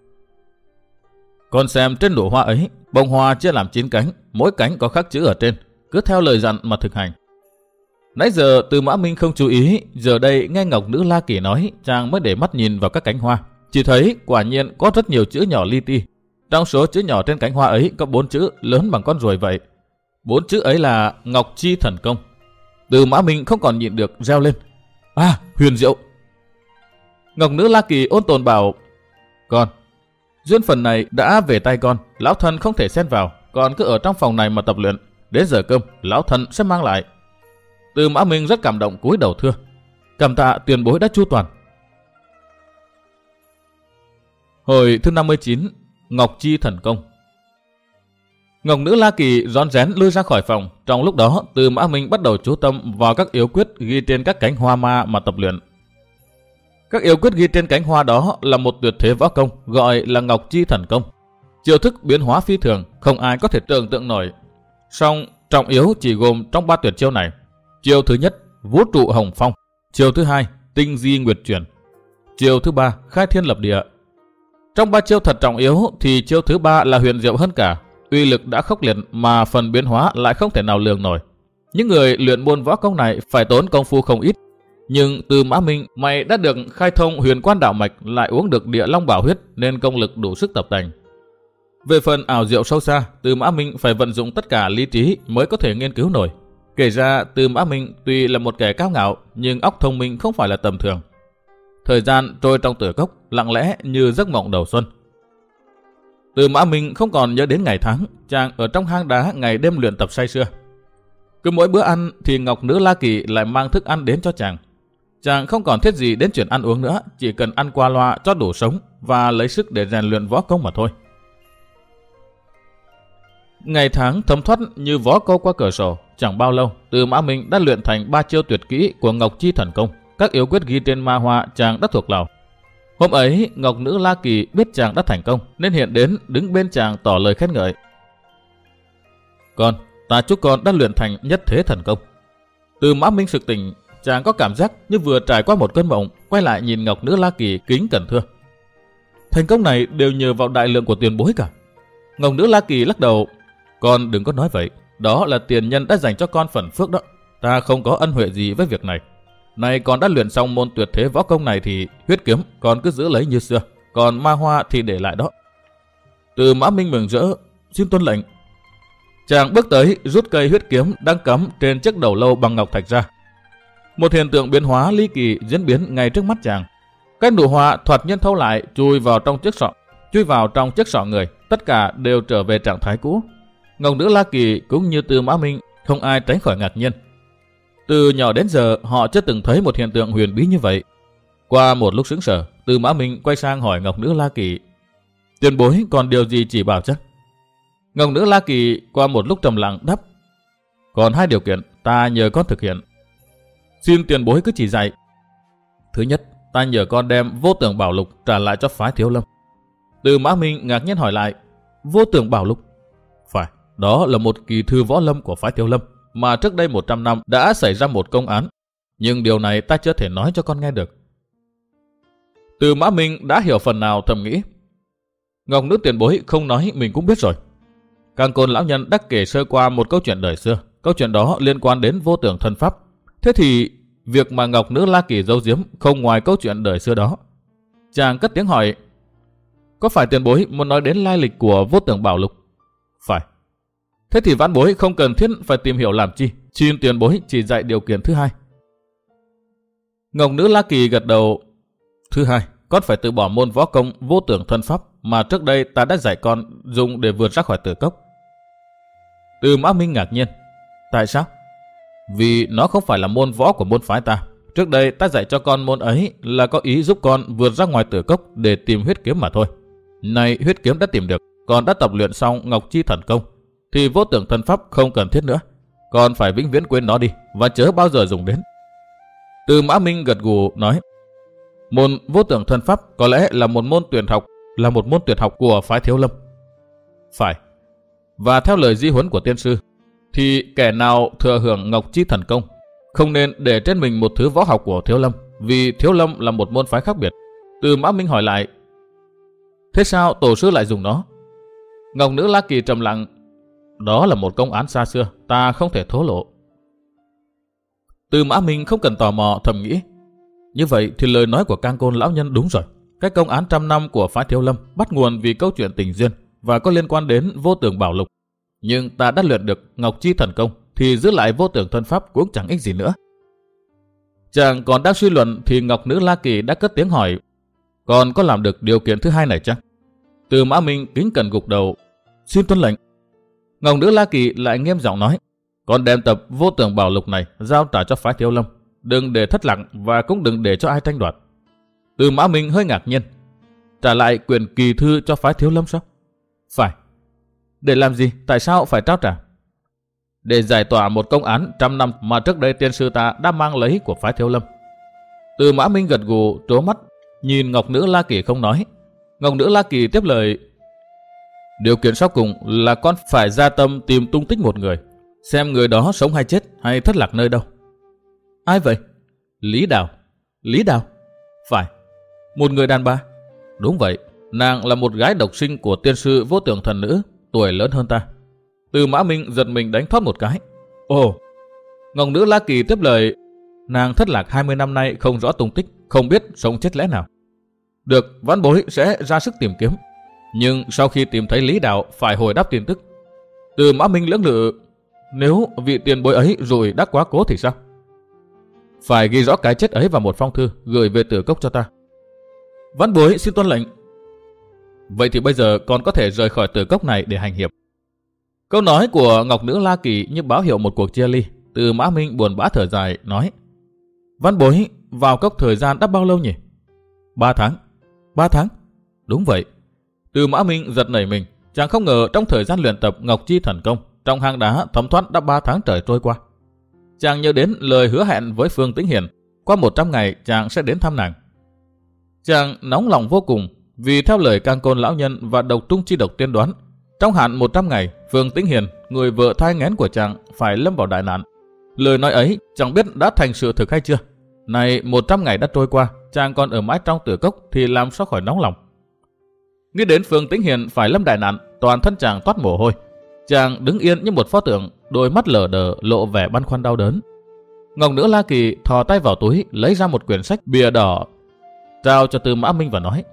Con xem trên nụ hoa ấy, bông hoa chia làm 9 cánh, mỗi cánh có khắc chữ ở trên, cứ theo lời dặn mà thực hành. Nãy giờ Tư Mã Minh không chú ý, giờ đây nghe Ngọc nữ La Kỳ nói, chàng mới để mắt nhìn vào các cánh hoa, chỉ thấy quả nhiên có rất nhiều chữ nhỏ li ti. Trong số chữ nhỏ trên cánh hoa ấy có 4 chữ lớn bằng con ruồi vậy. 4 chữ ấy là Ngọc Chi Thần Công. Tư Mã Minh không còn nhịn được reo lên: à, huyền diệu! Ngọc nữ La Kỳ ôn tồn bảo: con, duyên phần này đã về tay con, lão thân không thể xen vào, con cứ ở trong phòng này mà tập luyện, đến giờ cơm lão thân sẽ mang lại. Tư Mã Minh rất cảm động cúi đầu thưa: cảm tạ tiền bối đã chu toàn. Hồi thứ 59, Ngọc Chi Thần Công. Ngọc nữ La Kỳ rón rén lui ra khỏi phòng. Trong lúc đó, Tư Mã Minh bắt đầu chú tâm vào các yếu quyết ghi trên các cánh hoa ma mà tập luyện. Các yếu quyết ghi trên cánh hoa đó là một tuyệt thế võ công gọi là Ngọc Chi Thần Công. Chiêu thức biến hóa phi thường, không ai có thể tưởng tượng nổi. Song trọng yếu chỉ gồm trong 3 tuyệt chiêu này. Chiêu thứ nhất, vũ trụ hồng phong. Chiêu thứ hai, tinh di nguyệt chuyển. Chiêu thứ ba, khai thiên lập địa. Trong 3 chiêu thật trọng yếu thì chiêu thứ 3 là huyền diệu hơn cả. Uy lực đã khốc liệt mà phần biến hóa lại không thể nào lường nổi. Những người luyện môn võ công này phải tốn công phu không ít. Nhưng Từ Mã Minh, mày đã được khai thông huyền quan đạo mạch, lại uống được địa long bảo huyết nên công lực đủ sức tập tành. Về phần ảo diệu sâu xa, Từ Mã Minh phải vận dụng tất cả lý trí mới có thể nghiên cứu nổi. Kể ra Từ Mã Minh tuy là một kẻ cao ngạo nhưng óc thông minh không phải là tầm thường. Thời gian trôi trong tử cốc lặng lẽ như giấc mộng đầu xuân. Từ Mã Minh không còn nhớ đến ngày tháng, chàng ở trong hang đá ngày đêm luyện tập say sưa. Cứ mỗi bữa ăn thì Ngọc Nữ La Kỳ lại mang thức ăn đến cho chàng. Chàng không còn thiết gì đến chuyện ăn uống nữa, chỉ cần ăn qua loa cho đủ sống và lấy sức để rèn luyện võ công mà thôi. Ngày tháng thấm thoát như vó câu qua cửa sổ, chẳng bao lâu Từ Mã Minh đã luyện thành 3 chiêu tuyệt kỹ của Ngọc Chi Thần Công. Các yếu quyết ghi trên ma hoa chàng đã thuộc lòng. Hôm ấy Ngọc Nữ La Kỳ biết chàng đã thành công nên hiện đến đứng bên chàng tỏ lời khen ngợi. Ta chúc con đã luyện thành nhất thế thần công. Từ Mã Minh sực tỉnh, chàng có cảm giác như vừa trải qua một cơn mộng, quay lại nhìn Ngọc Nữ La Kỳ kính cẩn thưa. Thành công này đều nhờ vào đại lượng của tiền bối cả. Ngọc Nữ La Kỳ lắc đầu. Con đừng có nói vậy, đó là tiền nhân đã dành cho con phần phước đó. Ta không có ân huệ gì với việc này. Này con đã luyện xong môn tuyệt thế võ công này thì huyết kiếm con cứ giữ lấy như xưa, còn ma hoa thì để lại đó. Từ Mã Minh mừng rỡ, xin tuân lệnh. Chàng bước tới rút cây huyết kiếm đang cắm trên chiếc đầu lâu bằng ngọc thạch ra. Một hiện tượng biến hóa ly kỳ diễn biến ngay trước mắt chàng. Cái nụ hoa thoạt nhiên thâu lại chui vào trong chiếc sọ người, tất cả đều trở về trạng thái cũ. Ngọc Nữ La Kỳ cũng như Từ Mã Minh, không ai tránh khỏi ngạc nhiên. Từ nhỏ đến giờ họ chưa từng thấy một hiện tượng huyền bí như vậy. Qua một lúc sững sờ, Từ Mã Minh quay sang hỏi Ngọc Nữ La Kỳ. Tiền bối còn điều gì chỉ bảo chứ? Ngọc Nữ La Kỳ qua một lúc trầm lặng đáp. Còn 2 điều kiện ta nhờ con thực hiện. Xin tiền bối cứ chỉ dạy. Thứ nhất, ta nhờ con đem Vô Tưởng Bảo Lục trả lại cho phái Thiếu Lâm. Từ Mã Minh ngạc nhiên hỏi lại. Vô Tưởng Bảo Lục? Phải, đó là một kỳ thư võ lâm của phái Thiếu Lâm mà trước đây 100 năm đã xảy ra một công án. Nhưng điều này ta chưa thể nói cho con nghe được. Từ Mã Minh đã hiểu phần nào, thầm nghĩ. Ngọc Nữ tiền bối không nói mình cũng biết rồi. Cang Côn lão nhân đã kể sơ qua một câu chuyện đời xưa. Câu chuyện đó liên quan đến vô tưởng thân pháp. Thế thì việc mà Ngọc Nữ La Kỳ giấu giếm không ngoài câu chuyện đời xưa đó. Chàng cất tiếng hỏi. Có phải tiền bối muốn nói đến lai lịch của Vô Tưởng Bảo Lục? Phải. Thế thì vãn bối không cần thiết phải tìm hiểu làm chi. Xin tiền bối chỉ dạy điều kiện thứ 2. Ngọc Nữ La Kỳ gật đầu. Thứ 2, con phải từ bỏ môn võ công vô tưởng thân pháp mà trước đây ta đã dạy con dùng để vượt ra khỏi tử cốc. Từ Mã Minh ngạc nhiên. Tại sao? Vì nó không phải là môn võ của môn phái ta. Trước đây ta dạy cho con môn ấy là có ý giúp con vượt ra ngoài tử cốc để tìm huyết kiếm mà thôi. Này huyết kiếm đã tìm được, con đã tập luyện xong Ngọc Chi Thần Công, thì vô tưởng thân pháp không cần thiết nữa. Con phải vĩnh viễn quên nó đi và chớ bao giờ dùng đến. Từ Mã Minh gật gù nói. Môn vô tưởng thân pháp có lẽ là một môn tuyệt học của phái Thiếu Lâm. Phải. Và theo lời di huấn của tiên sư thì kẻ nào thừa hưởng Ngọc Chi Thần Công không nên để trên mình một thứ võ học của Thiếu Lâm, vì Thiếu Lâm là một môn phái khác biệt. Từ Mã Minh hỏi lại. Thế sao tổ sư lại dùng nó? Ngọc Nữ La Kỳ trầm lặng. Đó là một công án xa xưa, ta không thể thổ lộ. Từ Mã Minh không cần tò mò, thầm nghĩ. Như vậy thì lời nói của Cang Côn lão nhân đúng rồi. Cái công án 100 năm của phái Thiếu Lâm bắt nguồn vì câu chuyện tình duyên và có liên quan đến Vô Tưởng Bảo Lục. Nhưng ta đã luyện được Ngọc Chi Thần Công thì giữ lại vô tưởng thân pháp cũng chẳng ích gì nữa. Chàng còn đang suy luận thì Ngọc Nữ La Kỳ đã cất tiếng hỏi. Còn có làm được điều kiện thứ 2 này chăng? Từ Mã Minh kính cẩn gục đầu. Xin tuân lệnh. Ngọc Nữ La Kỳ lại nghiêm giọng nói. Con đem tập Vô Tưởng Bảo Lục này giao trả cho phái Thiếu Lâm. Đừng để thất lạc và cũng đừng để cho ai tranh đoạt. Từ Mã Minh hơi ngạc nhiên. Trả lại quyền kỳ thư cho phái Thiếu Lâm sao? Phải. Để làm gì? Tại sao phải trao trả? Để giải tỏa một công án 100 năm mà trước đây tiên sư ta đã mang lấy của phái Thiếu Lâm. Từ Mã Minh gật gù trố mắt nhìn Ngọc Nữ La Kỳ không nói. Ngọc Nữ La Kỳ tiếp lời. Điều kiện sau cùng là con phải ra tâm tìm tung tích một người, xem người đó sống hay chết hay thất lạc nơi đâu. Ai vậy? Lý Đào. Lý Đào? Phải. Một người đàn bà? Đúng vậy, nàng là một gái độc sinh của tiên sư vô tưởng thần nữ, tuổi lớn hơn ta. Từ Mã Minh giật mình đánh thoát một cái. Ồ! Ngọc nữ La Kỳ tiếp lời, nàng thất lạc 20 năm nay không rõ tung tích, không biết sống chết lẽ nào. Được, vãn bối sẽ ra sức tìm kiếm. Nhưng sau khi tìm thấy Lý Đào phải hồi đáp tin tức. Từ Mã Minh lưỡng lự, nếu vị tiền bối ấy rồi đã quá cố thì sao? Phải ghi rõ cái chết ấy vào một phong thư gửi về Tử Cốc cho ta. Vãn bối xin tuân lệnh. Vậy thì bây giờ con có thể rời khỏi Tử Cốc này để hành hiệp. Câu nói của Ngọc nữ La Kỳ như báo hiệu một cuộc chia ly. Từ Mã Minh buồn bã thở dài nói, vãn bối vào cốc thời gian đã bao lâu nhỉ? 3 tháng. 3 tháng? Đúng vậy. Từ Mã Minh giật nảy mình, chàng không ngờ trong thời gian luyện tập Ngọc Chi thần công, trong hang đá thấm thoát đã 3 tháng trời trôi qua. Chàng nhớ đến lời hứa hẹn với Phương Tĩnh Hiền, qua 100 ngày chàng sẽ đến thăm nàng. Chàng nóng lòng vô cùng, vì theo lời Cang Côn lão nhân và Độc Trung Chi độc tiên đoán, trong hạn 100 ngày, Phương Tĩnh Hiền, người vợ thai nghén của chàng, phải lâm vào đại nạn. Lời nói ấy chẳng biết đã thành sự thực hay chưa. Này 100 ngày đã trôi qua, chàng còn ở mãi trong Tử Cốc thì làm sao khỏi nóng lòng. Nghĩ đến Phương Tĩnh Hiền phải lâm đại nạn, toàn thân chàng toát mồ hôi. Chàng đứng yên như một pho tượng, đôi mắt lờ đờ lộ vẻ băn khoăn đau đớn. Ngọc nữ La Kỳ thò tay vào túi lấy ra một quyển sách bìa đỏ, trao cho Từ Mã Minh và nói,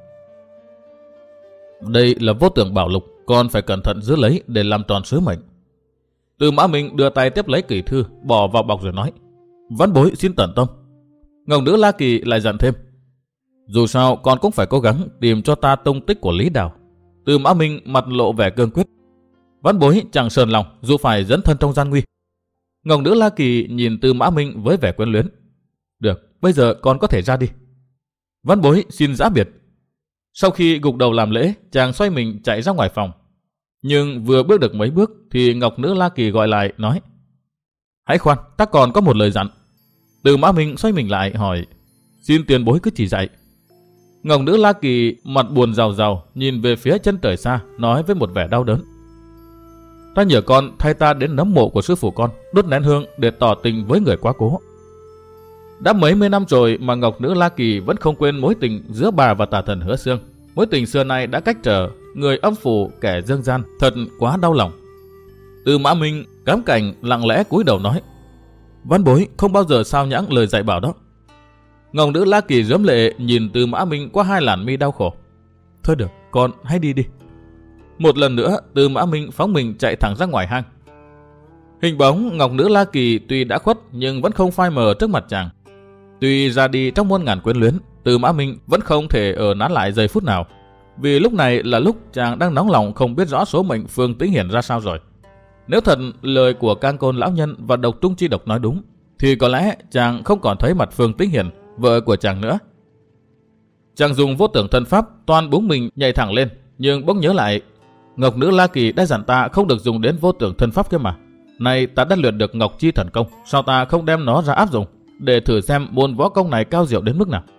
đây là Vô Tưởng Bảo Lục, con phải cẩn thận giữ lấy để làm tròn sứ mệnh. Từ Mã Minh đưa tay tiếp lấy kỷ thư, bỏ vào bọc rồi nói, vãn bối xin tận tâm. Ngọc nữ La Kỳ lại dặn thêm, dù sao con cũng phải cố gắng tìm cho ta tung tích của Lý Đào. Từ Mã Minh mặt lộ vẻ cương quyết, vãn bối chẳng sờn lòng dù phải dấn thân trong gian nguy. Ngọc nữ La Kỳ nhìn Từ Mã Minh với vẻ quyến luyến, được, bây giờ con có thể ra đi. Vãn bối xin giã biệt. Sau khi gục đầu làm lễ, chàng xoay mình chạy ra ngoài phòng. Nhưng vừa bước được mấy bước thì Ngọc nữ La Kỳ gọi lại nói, hãy khoan, ta còn có một lời dặn. Từ Mã Minh xoay mình lại hỏi, xin tiền bối cứ chỉ dạy. Ngọc nữ La Kỳ mặt buồn rào rào nhìn về phía chân trời xa, nói với một vẻ đau đớn, ta nhờ con thay ta đến nấm mộ của sư phụ con, đốt nén hương để tỏ tình với người quá cố. Đã mấy mươi năm rồi mà Ngọc nữ La Kỳ vẫn không quên mối tình giữa bà và tà thần Hứa Xương. Mối tình xưa nay đã cách trở, người âm phủ kẻ dương gian, thật quá đau lòng. Từ Mã Minh cám cảnh lặng lẽ cúi đầu nói, vãn bối không bao giờ sao nhãng lời dạy bảo đó. Ngọc nữ La Kỳ rớm lệ nhìn Từ Mã Minh qua hai làn mi đau khổ. Thôi được, con hãy đi đi. Một lần nữa Từ Mã Minh phóng mình chạy thẳng ra ngoài hang. Hình bóng Ngọc nữ La Kỳ tuy đã khuất nhưng vẫn không phai mờ trước mặt chàng. Tuy ra đi trong muôn ngàn quyến luyến, Từ Mã Minh vẫn không thể ở nán lại giây phút nào. Vì lúc này là lúc chàng đang nóng lòng không biết rõ số mệnh Phương Tĩnh Hiền ra sao rồi. Nếu thật lời của Cang Côn lão nhân và Độc Trung Chi độc nói đúng, thì có lẽ chàng không còn thấy mặt Phương Tĩnh Hiền, vợ của chàng nữa. Chàng dùng vô tưởng thân pháp toan búng mình nhảy thẳng lên, nhưng bỗng nhớ lại, Ngọc nữ La Kỳ đã dặn ta không được dùng đến vô tưởng thân pháp kia mà. Này ta đã luyện được Ngọc Chi thần công, sao ta không đem nó ra áp dụng để thử xem môn võ công này cao diệu đến mức nào.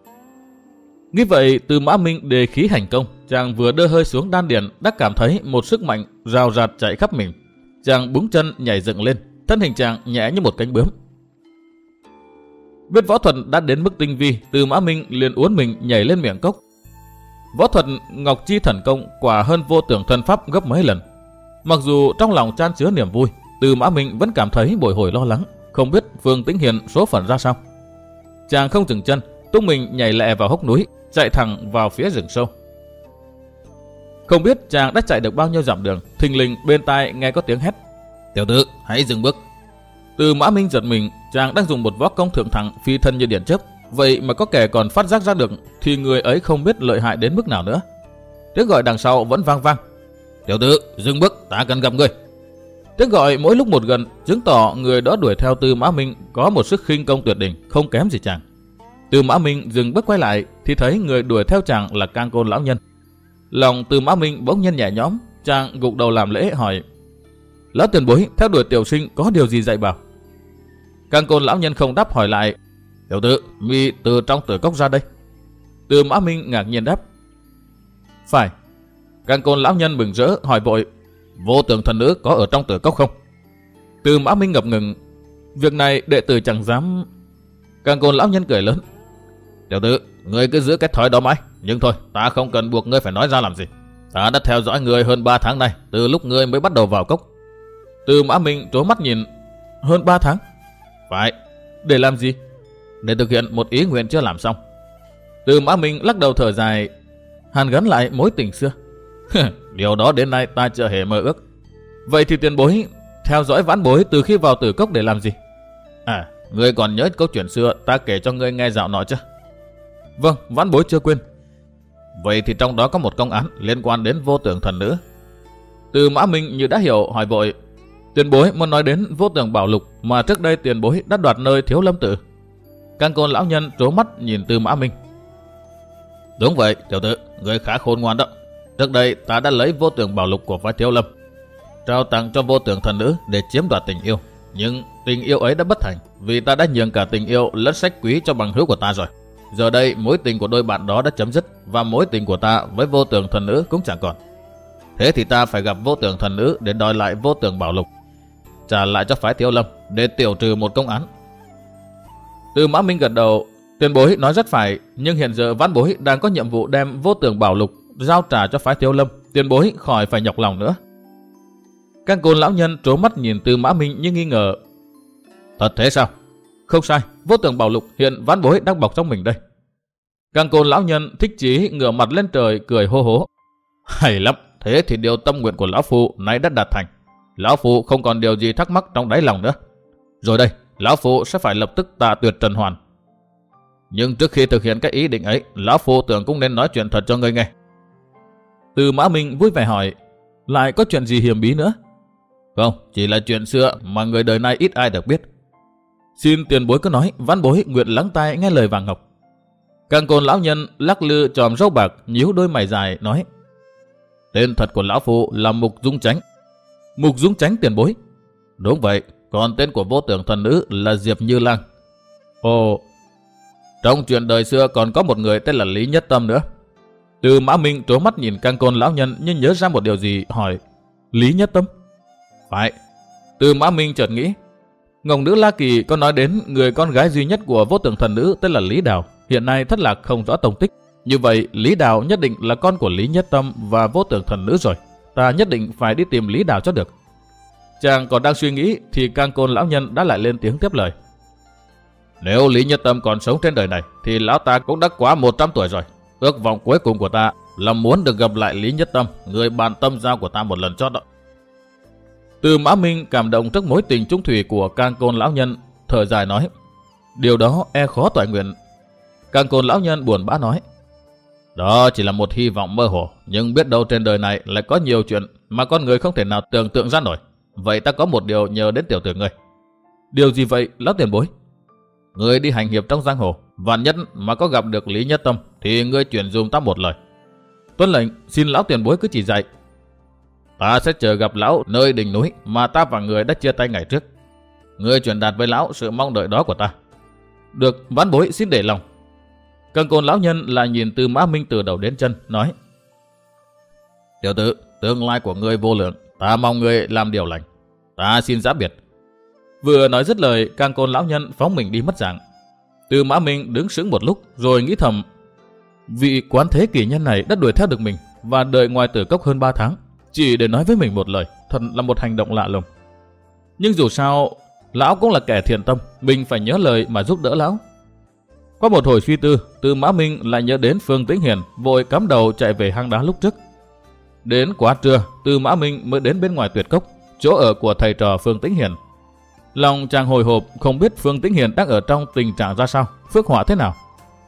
Nghĩ vậy, Từ Mã Minh đề khí hành công, chàng vừa đưa hơi xuống đan điền đã cảm thấy một sức mạnh rào rạt chạy khắp mình. Chàng búng chân nhảy dựng lên, thân hình chàng nhẹ như một cánh bướm. Biết võ thuật đã đến mức tinh vi, Từ Mã Minh liền uốn mình nhảy lên miệng cốc. Võ thuật Ngọc Chi thần công quả hơn vô tưởng thân pháp gấp mấy lần. Mặc dù trong lòng chan chứa niềm vui, Từ Mã Minh vẫn cảm thấy bồi hồi lo lắng, không biết Phương Tĩnh Hiền số phận ra sao. Chàng không dừng chân, tung mình nhảy lẹ vào hốc núi, chạy thẳng vào phía rừng sâu. Không biết chàng đã chạy được bao nhiêu dặm đường, thình lình bên tai nghe có tiếng hét, tiểu tử hãy dừng bước. Từ Mã Minh giật mình, chàng đang dùng một võ công thượng thẳng phi thân như điện chớp, vậy mà có kẻ còn phát giác ra được, thì người ấy không biết lợi hại đến mức nào nữa. Tiếng gọi đằng sau vẫn vang vang, tiểu tử dừng bước, ta cần gặp ngươi. Tiếng gọi mỗi lúc một gần, chứng tỏ người đó đuổi theo Từ Mã Minh có một sức khinh công tuyệt đỉnh, không kém gì chàng. Từ Mã Minh dừng bước quay lại thì thấy người đuổi theo chàng là Cang Côn lão nhân. Lòng Từ Mã Minh bỗng nhiên nhẹ nhõm, chàng gục đầu làm lễ hỏi, lão tiền bối theo đuổi tiểu sinh có điều gì dạy bảo? Cang Côn lão nhân không đáp, hỏi lại, tiểu tử mi từ trong Tử Cốc ra đây? Từ Mã Minh ngạc nhiên đáp, phải. Càng Côn lão nhân mừng rỡ hỏi vội, vô tưởng thần nữ có ở trong tử cốc không? Tư Mã Minh ngập ngừng, việc này đệ tử chẳng dám. Càng Côn lão nhân cười lớn, tiểu tử, ngươi cứ giữ cái thói đó mãi, nhưng thôi, ta không cần buộc ngươi phải nói ra làm gì. Ta đã theo dõi ngươi hơn 3 tháng nay, từ lúc ngươi mới bắt đầu vào cốc. Tư Mã Minh trố mắt nhìn, hơn 3 tháng? Phải. Để làm gì? Để thực hiện một ý nguyện chưa làm xong. Tư Mã Minh lắc đầu thở dài, hàn gắn lại mối tình xưa. Điều đó đến nay ta chưa hề mơ ước. Vậy thì tiền bối theo dõi vãn bối từ khi vào tử cốc để làm gì? À, ngươi còn nhớ câu chuyện xưa ta kể cho ngươi nghe dạo nọ chứ? Vâng, vãn bối chưa quên. Vậy thì trong đó có một công án liên quan đến vô tưởng thần nữ. Tư Mã Minh như đã hiểu hỏi vội, tiền bối muốn nói đến vô tưởng bảo lục mà trước đây tiền bối đã đoạt nơi Thiếu Lâm Tự. Càng Côn lão nhân trố mắt nhìn Tư Mã Minh. Đúng vậy, tiểu tử, người khá khôn ngoan đó. Trước đây ta đã lấy vô tưởng bảo lục của phái Thiếu Lâm, trao tặng cho vô tưởng thần nữ để chiếm đoạt tình yêu. Nhưng tình yêu ấy đã bất thành, vì ta đã nhường cả tình yêu lẫn sách quý cho bằng hữu của ta rồi. Giờ đây mối tình của đôi bạn đó đã chấm dứt, và mối tình của ta với vô tưởng thần nữ cũng chẳng còn. Thế thì ta phải gặp vô tưởng thần nữ để đòi lại vô tưởng bảo lục, trả lại cho phái Thiếu Lâm để tiểu trừ một công án. Tư Mã Minh gật đầu, tiền bối nói rất phải, nhưng hiện giờ vãn bối đang có nhiệm vụ đem vô tưởng bảo lục giao trả cho phái Thiếu Lâm, tiền bối khỏi phải nhọc lòng nữa. Càng Côn lão nhân trố mắt nhìn Tư Mã Minh như nghi ngờ. Thật thế sao? Không sai, vô tưởng bảo lục hiện vãn bối đang bọc trong mình đây. Càng Côn lão nhân thích chí ngửa mặt lên trời cười hô hố. Hay lắm, thế thì điều tâm nguyện của lão phu nay đã đạt thành. Lão phu không còn điều gì thắc mắc trong đáy lòng nữa. Rồi đây, lão phu sẽ phải lập tức tạ tuyệt Trần Hoàn. Nhưng trước khi thực hiện cái ý định ấy, lão phu tưởng cũng nên nói chuyện thật cho ngươi nghe. Tư Mã Minh vui vẻ hỏi, lại có chuyện gì hiểm bí nữa? Không, chỉ là chuyện xưa mà người đời nay ít ai được biết. Xin tiền bối cứ nói, vãn bối nguyện lắng tai nghe lời vàng ngọc. Càng Côn lão nhân lắc lư chòm râu bạc, nhíu đôi mày dài nói, tên thật của lão phu là Mục Dung Chánh. Mục Dung Chánh tiền bối? Đúng vậy, còn tên của vô tưởng thần nữ là Diệp Như Lang. Ồ, trong chuyện đời xưa còn có một người tên là Lý Nhất Tâm nữa. Tư Mã Minh trố mắt nhìn Càng Côn lão nhân nhưng nhớ ra một điều gì hỏi, Lý Nhất Tâm? Phải. Tư Mã Minh chợt nghĩ, Ngọc nữ La Kỳ có nói đến người con gái duy nhất của vô tưởng thần nữ tên là Lý Đào, hiện nay thất lạc không rõ tung tích. Như vậy Lý Đào nhất định là con của Lý Nhất Tâm và vô tưởng thần nữ rồi. Ta nhất định phải đi tìm Lý Đào cho được. Chàng còn đang suy nghĩ thì Càng Côn lão nhân đã lại lên tiếng tiếp lời. Nếu Lý Nhất Tâm còn sống trên đời này thì lão ta cũng đã quá 100 tuổi rồi. Ước vọng cuối cùng của ta là muốn được gặp lại Lý Nhất Tâm, người bạn tâm giao của ta một lần chót đó. Tư Mã Minh cảm động trước mối tình trung thủy của Càng Côn lão nhân, thở dài nói, điều đó e khó toại nguyện. Càng Côn lão nhân buồn bã nói, đó chỉ là một hy vọng mơ hồ, nhưng biết đâu trên đời này lại có nhiều chuyện mà con người không thể nào tưởng tượng ra nổi. Vậy ta có một điều nhờ đến tiểu tử ngươi. Điều gì vậy lão tiền bối? Ngươi đi hành hiệp trong giang hồ, vạn nhất mà có gặp được Lý Nhất Tâm thì ngươi chuyển dùm ta một lời. Tuân lệnh, xin lão tiền bối cứ chỉ dạy. Ta sẽ chờ gặp lão nơi đỉnh núi mà ta và người đã chia tay ngày trước. Ngươi truyền đạt với lão sự mong đợi đó của ta. Được, vãn bối xin để lòng. Càng Côn lão nhân lại nhìn Tư Mã Minh từ đầu đến chân, nói, tiểu tử, tương lai của ngươi vô lượng, ta mong ngươi làm điều lành. Ta xin giã biệt. Vừa nói dứt lời, Càng Côn lão nhân phóng mình đi mất dạng. Tư Mã Minh đứng sững một lúc rồi nghĩ thầm, vị quán thế kỳ nhân này đã đuổi theo được mình và đợi ngoài tử cốc hơn 3 tháng chỉ để nói với mình một lời, thật là một hành động lạ lùng. Nhưng dù sao, lão cũng là kẻ thiện tâm, mình phải nhớ lời mà giúp đỡ lão. Qua một hồi suy tư, Tư Mã Minh lại nhớ đến Phương Tĩnh Hiền, vội cắm đầu chạy về hang đá lúc trước. Đến quá trưa, Tư Mã Minh mới đến bên ngoài tuyệt cốc, chỗ ở của thầy trò Phương Tĩnh Hiền. Lòng chàng hồi hộp không biết Phương Tĩnh Hiền đang ở trong tình trạng ra sao, phước họa thế nào.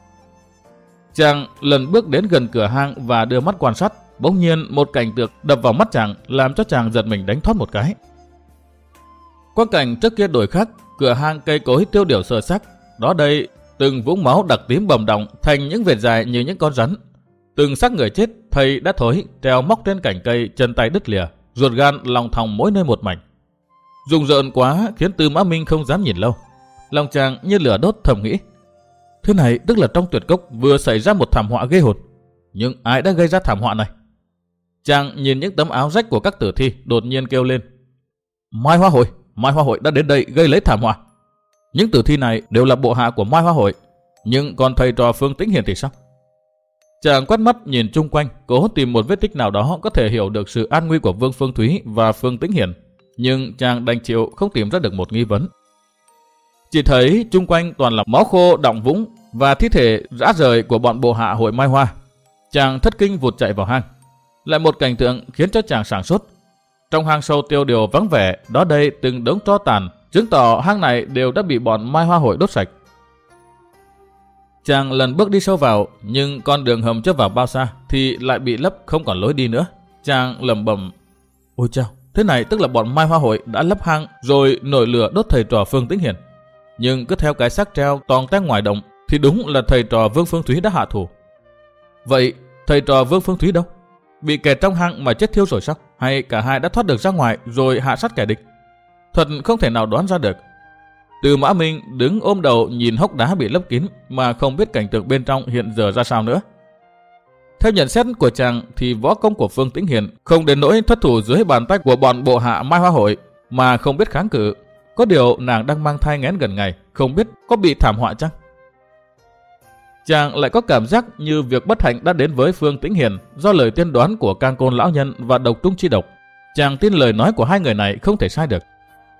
Chàng lần bước đến gần cửa hang và đưa mắt quan sát, bỗng nhiên một cảnh tượng đập vào mắt chàng làm cho chàng giật mình đánh thoát một cái. Quang cảnh trước kia đổi khác, cửa hang cây cối tiêu điều sơ xác, đó đây từng vũng máu đặc tím bầm đọng thành những vệt dài như những con rắn. Từng xác người chết thây đã thối treo móc trên cành cây, chân tay đứt lìa, ruột gan lòng thòng mỗi nơi một mảnh. Rùng rợn quá khiến Tư Mã Minh không dám nhìn lâu. Lòng chàng như lửa đốt thầm nghĩ, thế này tức là trong tuyệt cốc vừa xảy ra một thảm họa ghê hồn. Nhưng ai đã gây ra thảm họa này? Chàng nhìn những tấm áo rách của các tử thi, đột nhiên kêu lên: Mai Hoa Hội đã đến đây gây lấy thảm họa. Những tử thi này đều là bộ hạ của Mai Hoa Hội, nhưng còn thầy trò Phương Tĩnh Hiền thì sao? Chàng quét mắt nhìn chung quanh, cố tìm một vết tích nào đó có thể hiểu được sự an nguy của Vương Phương Thúy và Phương Tĩnh Hiền, nhưng chàng đành chịu không tìm ra được một nghi vấn. Chỉ thấy chung quanh toàn là máu khô đọng vũng và thi thể rã rời của bọn bộ hạ hội Mai Hoa. Chàng thất kinh vụt chạy vào hang. Lại một cảnh tượng khiến cho chàng sảng sốt. Trong hang sâu tiêu điều vắng vẻ, đó đây từng đống tro tàn, chứng tỏ hang này đều đã bị bọn Mai Hoa Hội đốt sạch. Chàng lần bước đi sâu vào, nhưng con đường hầm chưa vào bao xa thì lại bị lấp không còn lối đi nữa. Chàng lẩm bẩm: Ôi chao, thế này tức là bọn Mai Hoa Hội đã lấp hang rồi nổi lửa đốt thầy trò Phương Tĩnh Hiền. Nhưng cứ theo cái xác treo toàn té ngoài động thì đúng là thầy trò Vương Phương Thúy đã hạ thủ. Vậy thầy trò Vương Phương Thúy đâu? Bị kẹt trong hang mà chết thiêu rồi sao? Hay cả hai đã thoát được ra ngoài rồi hạ sát kẻ địch? Thật không thể nào đoán ra được. Từ Mã Minh đứng ôm đầu nhìn hốc đá bị lấp kín mà không biết cảnh tượng bên trong hiện giờ ra sao nữa. Theo nhận xét của chàng thì võ công của Phương Tĩnh Hiền không đến nỗi thất thủ dưới bàn tay của bọn bộ hạ Mai Hoa Hội mà không biết kháng cự. Có điều nàng đang mang thai nghén gần ngày, không biết có bị thảm họa chăng? Chàng lại có cảm giác như việc bất hạnh đã đến với Phương Tĩnh Hiền do lời tiên đoán của Cang Côn lão nhân và Độc Trung Chi Độc. Chàng tin lời nói của hai người này không thể sai được.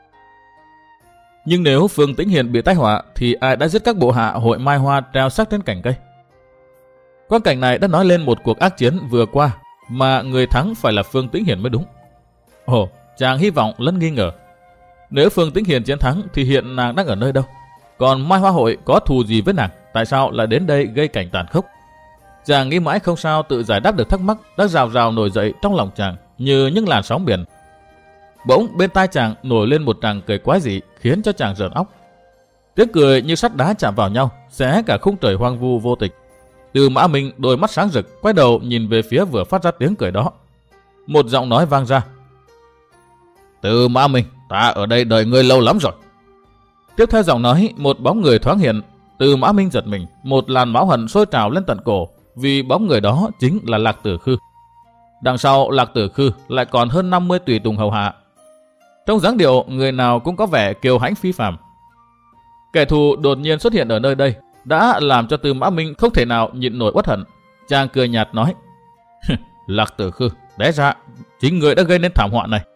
Nhưng nếu Phương Tĩnh Hiền bị tai họa thì ai đã giết các bộ hạ hội Mai Hoa treo xác trên cành cây? Quan cảnh này đã nói lên một cuộc ác chiến vừa qua mà người thắng phải là Phương Tĩnh Hiền mới đúng. Ồ, chàng hy vọng lẫn nghi ngờ. Nếu Phương Tĩnh Hiền chiến thắng thì hiện nàng đang ở nơi đâu? Còn Mai Hoa Hội có thù gì với nàng? Tại sao lại đến đây gây cảnh tàn khốc? Chàng nghĩ mãi không sao tự giải đáp được thắc mắc đã rào rào nổi dậy trong lòng chàng như những làn sóng biển. Bỗng bên tai chàng nổi lên một tràng cười quái dị khiến cho chàng rợn óc. Tiếng cười như sắt đá chạm vào nhau, xé cả khung trời hoang vu vô tịch. Từ Mã Minh đôi mắt sáng rực, quay đầu nhìn về phía vừa phát ra tiếng cười đó. Một giọng nói vang ra: Từ Mã Minh, ta ở đây đợi ngươi lâu lắm rồi. Tiếp theo giọng nói, một bóng người thoáng hiện. Từ Mã Minh giật mình, một làn máu hận sôi trào lên tận cổ, vì bóng người đó chính là Lạc Tử Khư. Đằng sau Lạc Tử Khư lại còn hơn 50 tùy tùng hầu hạ. Trong dáng điệu, người nào cũng có vẻ kiêu hãnh phi phàm. Kẻ thù đột nhiên xuất hiện ở nơi đây đã làm cho Từ Mã Minh không thể nào nhịn nổi uất hận. Chàng cười nhạt nói: Lạc Tử Khư, té ra chính người đã gây nên thảm họa này.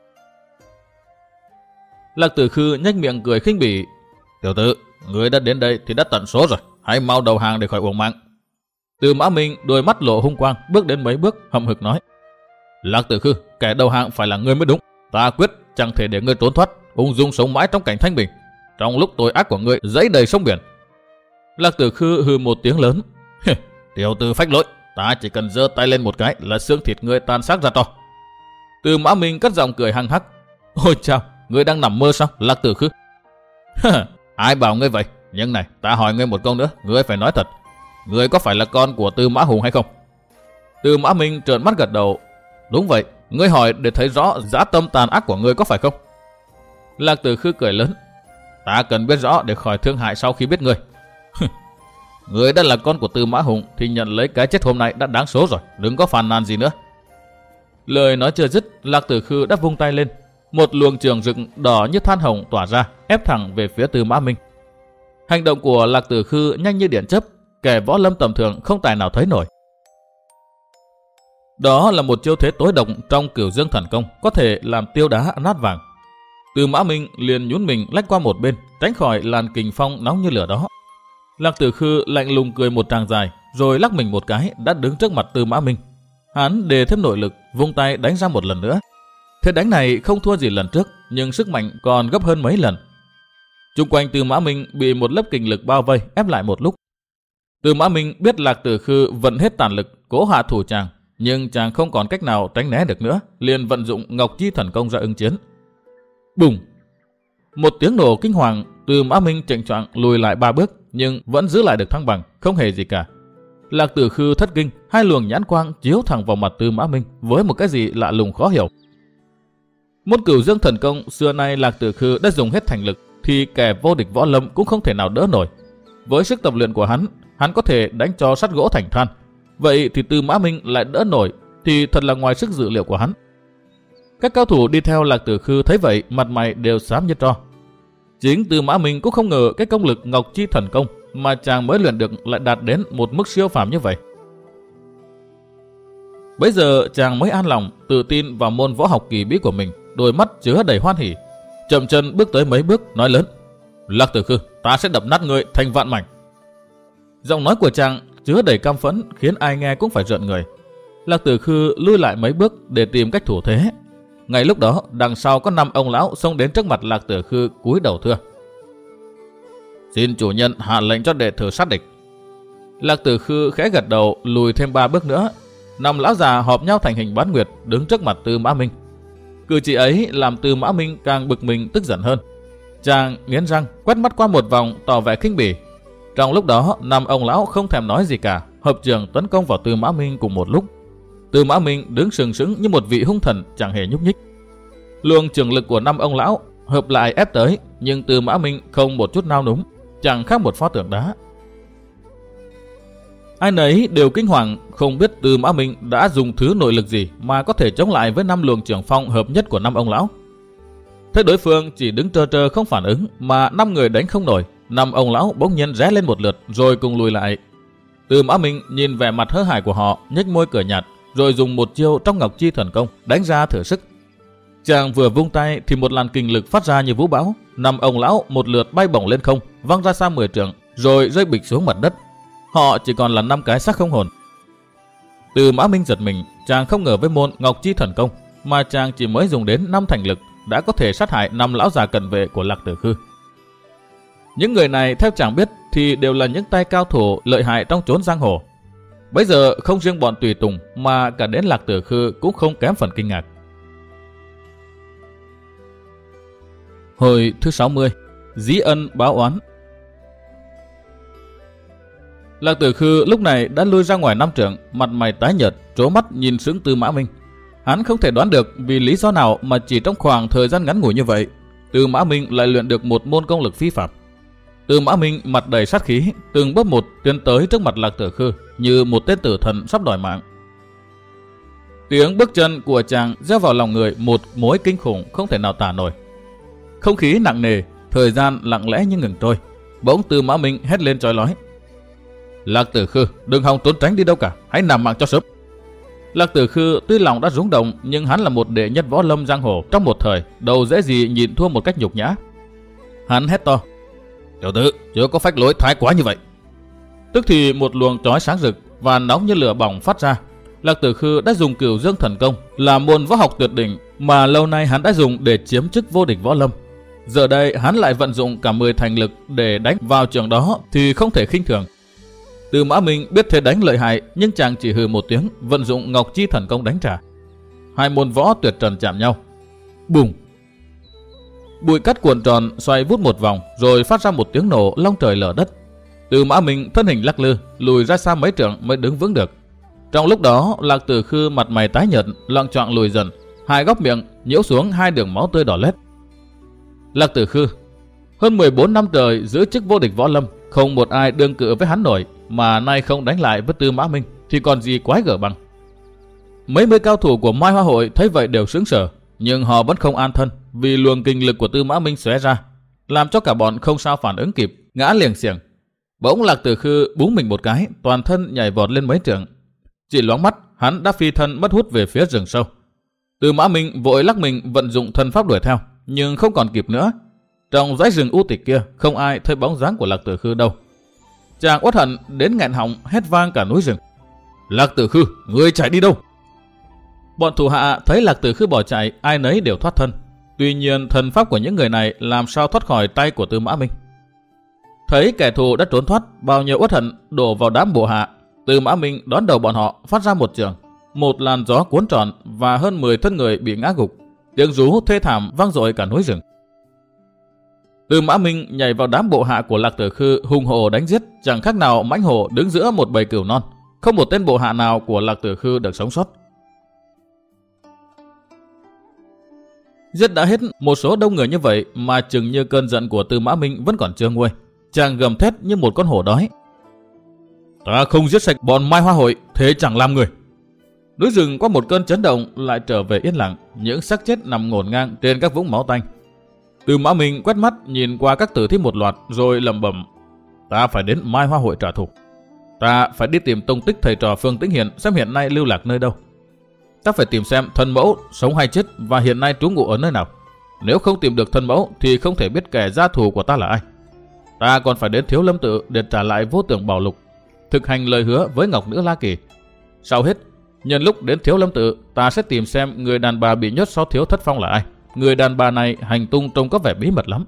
Lạc Tử Khư nhếch miệng cười khinh bỉ: Tiểu tử, người đã đến đây thì đã tận số rồi, hãy mau đầu hàng để khỏi uổng mạng. Từ Mã Minh đôi mắt lộ hung quang, bước đến mấy bước hậm hực nói: Lạc Tử Khư, kẻ đầu hàng phải là ngươi mới đúng. Ta quyết chẳng thể để ngươi trốn thoát, ung dung sống mãi trong cảnh thanh bình, trong lúc tội ác của ngươi dẫy đầy sông biển. Lạc Tử Khư hừ một tiếng lớn: Tiểu tử phách lối, ta chỉ cần giơ tay lên một cái là xương thịt ngươi tan xác ra to. Từ Mã Minh cất giọng cười hăng hắc: Ôi chao, ngươi đang nằm mơ sao, Lạc Tử Khư? Ai bảo ngươi vậy? Nhưng này, ta hỏi ngươi một câu nữa, ngươi phải nói thật. Ngươi có phải là con của Tư Mã Hùng hay không? Từ Mã Minh trợn mắt gật đầu: Đúng vậy, ngươi hỏi để thấy rõ dã tâm tàn ác của ngươi có phải không? Lạc Tử Khư cười lớn: Ta cần biết rõ để khỏi thương hại sau khi biết ngươi. Ngươi đã là con của Tư Mã Hùng thì nhận lấy cái chết hôm nay đã đáng số rồi, đừng có phàn nàn gì nữa. Lời nói chưa dứt, Lạc Tử Khư đã vung tay lên. Một luồng trường rực đỏ như than hồng tỏa ra, ép thẳng về phía Tư Mã Minh. Hành động của Lạc Tử Khư nhanh như điện chớp, kẻ võ lâm tầm thường không tài nào thấy nổi. Đó là một chiêu thế tối độc trong Cửu Dương Thần Công, có thể làm tiêu đá nát vàng. Tư Mã Minh liền nhún mình lách qua một bên, tránh khỏi làn kình phong nóng như lửa đó. Lạc Tử Khư lạnh lùng cười một tràng dài, rồi lắc mình một cái đã đứng trước mặt Tư Mã Minh. Hắn đề thêm nội lực, vung tay đánh ra một lần nữa. Thế đánh này không thua gì lần trước, nhưng sức mạnh còn gấp hơn mấy lần. Chung quanh Tư Mã Minh bị một lớp kình lực bao vây, ép lại một lúc. Tư Mã Minh biết Lạc Tử Khư vận hết tàn lực cố hạ thủ chàng, nhưng chàng không còn cách nào tránh né được nữa, liền vận dụng Ngọc Chi Thần Công ra ứng chiến. Bùng! Một tiếng nổ kinh hoàng, Tư Mã Minh chệnh choạng lùi lại 3 bước, nhưng vẫn giữ lại được thăng bằng, không hề gì cả. Lạc Tử Khư thất kinh, hai luồng nhãn quang chiếu thẳng vào mặt Tư Mã Minh với một cái gì lạ lùng khó hiểu. Môn Cửu Dương Thần Công xưa nay Lạc Tử Khư đã dùng hết thành lực, thì kẻ vô địch võ lâm cũng không thể nào đỡ nổi. Với sức tập luyện của hắn có thể đánh cho sắt gỗ thành than. Vậy thì Tư Mã Minh lại đỡ nổi, thì thật là ngoài sức dự liệu của hắn. Các cao thủ đi theo Lạc Tử Khư thấy vậy, mặt mày đều xám như tro. Chính Tư Mã Minh cũng không ngờ cái công lực Ngọc Chi Thần Công mà chàng mới luyện được lại đạt đến một mức siêu phàm như vậy. Bây giờ chàng mới an lòng, tự tin vào môn võ học kỳ bí của mình, đôi mắt chứa đầy hoan hỉ, chậm chân bước tới mấy bước, nói lớn: Lạc Tử Khư, ta sẽ đập nát ngươi thành vạn mảnh. Giọng nói của chàng chứa đầy cam phẫn, khiến ai nghe cũng phải rợn người. Lạc Tử Khư lui lại mấy bước để tìm cách thủ thế. Ngay lúc đó, đằng sau có 5 ông lão xông đến trước mặt Lạc Tử Khư, cúi đầu thưa: Xin chủ nhân hạ lệnh cho đệ tử sát địch. Lạc Tử Khư khẽ gật đầu, lùi thêm 3 bước nữa. 5 lão già họp nhau thành hình bán nguyệt, đứng trước mặt Tư Mã Minh. Cử chỉ ấy làm Tư Mã Minh càng bực mình tức giận hơn. Chàng nghiến răng, quét mắt qua một vòng, tỏ vẻ khinh bỉ. Trong lúc đó, 5 ông lão không thèm nói gì cả, hợp trường tấn công vào Tư Mã Minh cùng một lúc. Tư Mã Minh đứng sừng sững như một vị hung thần, chẳng hề nhúc nhích. Luồng trường lực của 5 ông lão hợp lại ép tới, nhưng Tư Mã Minh không một chút nao núng, chẳng khác một pho tượng đá. Ai nấy đều kinh hoàng, không biết Tư Mã Minh đã dùng thứ nội lực gì mà có thể chống lại với 5 luồng trường phong hợp nhất của 5 ông lão. Thế đối phương chỉ đứng trơ trơ không phản ứng, mà 5 người đánh không nổi. 5 ông lão bỗng nhiên ré lên một lượt rồi cùng lùi lại. Tư Mã Minh nhìn vẻ mặt hớn hhải của họ, nhếch môi cười nhạt, rồi dùng một chiêu trong Ngọc Chi Thần Công đánh ra thử sức. Chàng vừa vung tay thì một làn kình lực phát ra như vũ bão. 5 ông lão một lượt bay bổng lên không, văng ra xa 10 trượng, rồi rơi bịch xuống mặt đất. Họ chỉ còn là 5 cái xác không hồn. Tư Mã Minh giật mình, chàng không ngờ với môn Ngọc Chi Thần Công mà chàng chỉ mới dùng đến 5 thành lực đã có thể sát hại 5 lão già cận vệ của Lạc Tử Khư. Những người này theo chàng biết thì đều là những tay cao thủ lợi hại trong chốn giang hồ. Bây giờ không riêng bọn tùy tùng mà cả đến Lạc Tử Khư cũng không kém phần kinh ngạc. Hồi thứ 60, Dí ân báo oán. Lạc Tử Khư lúc này đã lui ra ngoài 5 trượng, mặt mày tái nhợt, trố mắt nhìn sững Tư Mã Minh. Hắn không thể đoán được vì lý do nào mà chỉ trong khoảng thời gian ngắn ngủi như vậy, Tư Mã Minh lại luyện được một môn công lực phi phàm. Tư Mã Minh mặt đầy sát khí, từng bước một tiến tới trước mặt Lạc Tử Khư như một tên tử thần sắp đòi mạng. Tiếng bước chân của chàng gieo vào lòng người một mối kinh khủng không thể nào tả nổi. Không khí nặng nề, thời gian lặng lẽ như ngừng trôi. Bỗng Tư Mã Minh hét lên chói lói: Lạc Tử Khư, đừng hòng trốn tránh đi đâu cả, hãy nằm mạng cho sớm. Lạc Tử Khư tuy lòng đã rúng động, nhưng hắn là một đệ nhất võ lâm giang hồ trong một thời, đâu dễ gì nhịn thua một cách nhục nhã. Hắn hét to: Tiểu tử, chưa có phách lối thái quá như vậy. Tức thì một luồng chói sáng rực và nóng như lửa bỏng phát ra. Lạc Tử Khư đã dùng Cửu Dương Thần Công, là môn võ học tuyệt đỉnh mà lâu nay hắn đã dùng để chiếm chức vô địch võ lâm. Giờ đây hắn lại vận dụng cả 10 thành lực để đánh vào trường đó thì không thể khinh thường. Tư Mã Minh biết thế đánh lợi hại, nhưng chàng chỉ hừ một tiếng, vận dụng Ngọc Chi Thần Công đánh trả. Hai môn võ tuyệt trần chạm nhau. Bùng! Bụi cát cuộn tròn xoay vút một vòng, rồi phát ra một tiếng nổ long trời lở đất. Tư Mã Minh thân hình lắc lư, lùi ra xa mấy trượng mới đứng vững được. Trong lúc đó, Lạc Tử Khư mặt mày tái nhợt, loạng choạng lùi dần, hai góc miệng nhiễu xuống 2 đường máu tươi đỏ lét. Lạc Tử Khư hơn 14 năm trời giữ chức vô địch võ lâm, không một ai đương cự với hắn nổi, mà nay không đánh lại với Tư Mã Minh thì còn gì quái gở bằng. Mấy mươi cao thủ của Mai Hoa Hội thấy vậy đều sững sờ, nhưng họ vẫn không an thân vì luồng kinh lực của Tư Mã Minh xóe ra, làm cho cả bọn không sao phản ứng kịp, ngã liềng xiềng. Bỗng Lạc Tử Khư búng mình một cái, toàn thân nhảy vọt lên mấy trượng. Chỉ loáng mắt, hắn đã phi thân mất hút về phía rừng sâu. Tư Mã Minh vội lắc mình vận dụng thân pháp đuổi theo, nhưng không còn kịp nữa. Trong dãy rừng u tịch kia không ai thấy bóng dáng của Lạc Tử Khư đâu. Chàng uất hận đến nghẹn họng hét vang cả núi rừng: Lạc Tử Khư, ngươi chạy đi đâu? Bọn thủ hạ thấy Lạc Tử Khư bỏ chạy, ai nấy đều thoát thân. Tuy nhiên thần pháp của những người này làm sao thoát khỏi tay của Tư Mã Minh. Thấy kẻ thù đã trốn thoát, bao nhiêu uất hận đổ vào đám bộ hạ. Tư Mã Minh đón đầu bọn họ phát ra một trường, một làn gió cuốn tròn và hơn 10 thân người bị ngã gục. Tiếng rú thê thảm vang dội cả núi rừng. Tư Mã Minh nhảy vào đám bộ hạ của Lạc Tử Khư hùng hổ đánh giết, chẳng khác nào mãnh hổ đứng giữa một bầy cừu non. Không một tên bộ hạ nào của Lạc Tử Khư được sống sót. Giết đã hết một số đông người như vậy mà chừng như cơn giận của Tư Mã Minh vẫn còn chưa nguôi. Chàng gầm thét như một con hổ đói: Ta không giết sạch bọn Mai Hoa Hội, thế chẳng làm người. Núi rừng qua một cơn chấn động lại trở về yên lặng, những xác chết nằm ngổn ngang trên các vũng máu tanh. Tư Mã Minh quét mắt nhìn qua các tử thi một loạt rồi lẩm bẩm: ta phải đến Mai Hoa hội trả thù. Ta phải đi tìm tung tích thầy trò Phương Tĩnh Hiền xem hiện nay lưu lạc nơi đâu. Ta phải tìm xem thân mẫu sống hay chết và hiện nay trú ngụ ở nơi nào. Nếu không tìm được thân mẫu thì không thể biết kẻ gia thù của ta là ai. Ta còn phải đến Thiếu Lâm Tự để trả lại vô tưởng bảo lục, thực hành lời hứa với Ngọc Nữ La Kỳ. Sau hết, nhân lúc đến Thiếu Lâm Tự, ta sẽ tìm xem người đàn bà bị nhốt sau Thiếu Thất Phong là ai. Người đàn bà này hành tung trông có vẻ bí mật lắm.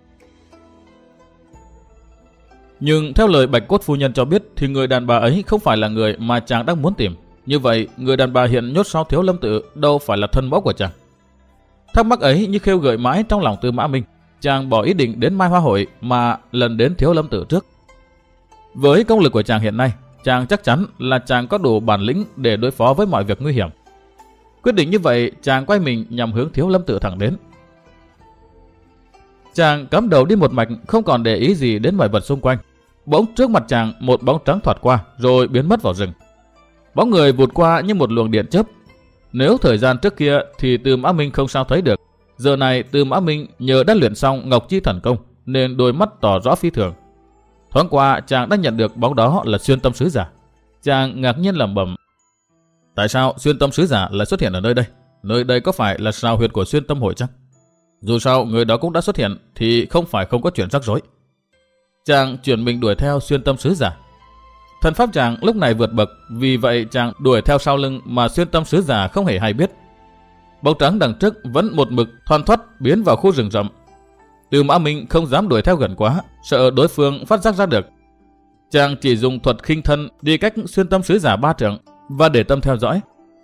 Nhưng theo lời Bạch Cốt phu nhân cho biết thì người đàn bà ấy không phải là người mà chàng đang muốn tìm. Như vậy, người đàn bà hiện nhốt sau Thiếu Lâm Tự đâu phải là thân mẫu của chàng. Thắc mắc ấy như khêu gợi mãi trong lòng Tư Mã Minh. Chàng bỏ ý định đến Mai Hoa hội mà lần đến Thiếu Lâm Tự trước. Với công lực của chàng hiện nay, chàng chắc chắn là chàng có đủ bản lĩnh để đối phó với mọi việc nguy hiểm. Quyết định như vậy, chàng quay mình nhằm hướng Thiếu Lâm Tự thẳng đến. Chàng cắm đầu đi một mạch, không còn để ý gì đến mọi vật xung quanh. Bỗng trước mặt chàng một bóng trắng thoạt qua rồi biến mất vào rừng. Bóng người vụt qua như một luồng điện chớp. Nếu thời gian trước kia thì Tư Mã Minh không sao thấy được. Giờ này Tư Mã Minh nhờ đã luyện xong Ngọc Chi thần công nên đôi mắt tỏ rõ phi thường. Thoáng qua chàng đã nhận được bóng đó là Xuyên Tâm sứ giả. Chàng ngạc nhiên lẩm bẩm: tại sao Xuyên Tâm sứ giả lại xuất hiện ở nơi đây? Nơi đây có phải là sào huyệt của Xuyên Tâm hội chăng? Dù sao người đó cũng đã xuất hiện thì không phải không có chuyện rắc rối. Chàng chuyển mình đuổi theo Xuyên Tâm sứ giả. Thần pháp chàng lúc này vượt bậc, vì vậy chàng đuổi theo sau lưng mà Xuyên Tâm sứ giả không hề hay biết. Bóng trắng đằng trước vẫn một mực thoăn thoắt biến vào khu rừng rậm. Tư Mã Minh không dám đuổi theo gần quá, sợ đối phương phát giác ra được. Chàng chỉ dùng thuật khinh thân đi cách Xuyên Tâm sứ giả 3 trượng và để tâm theo dõi.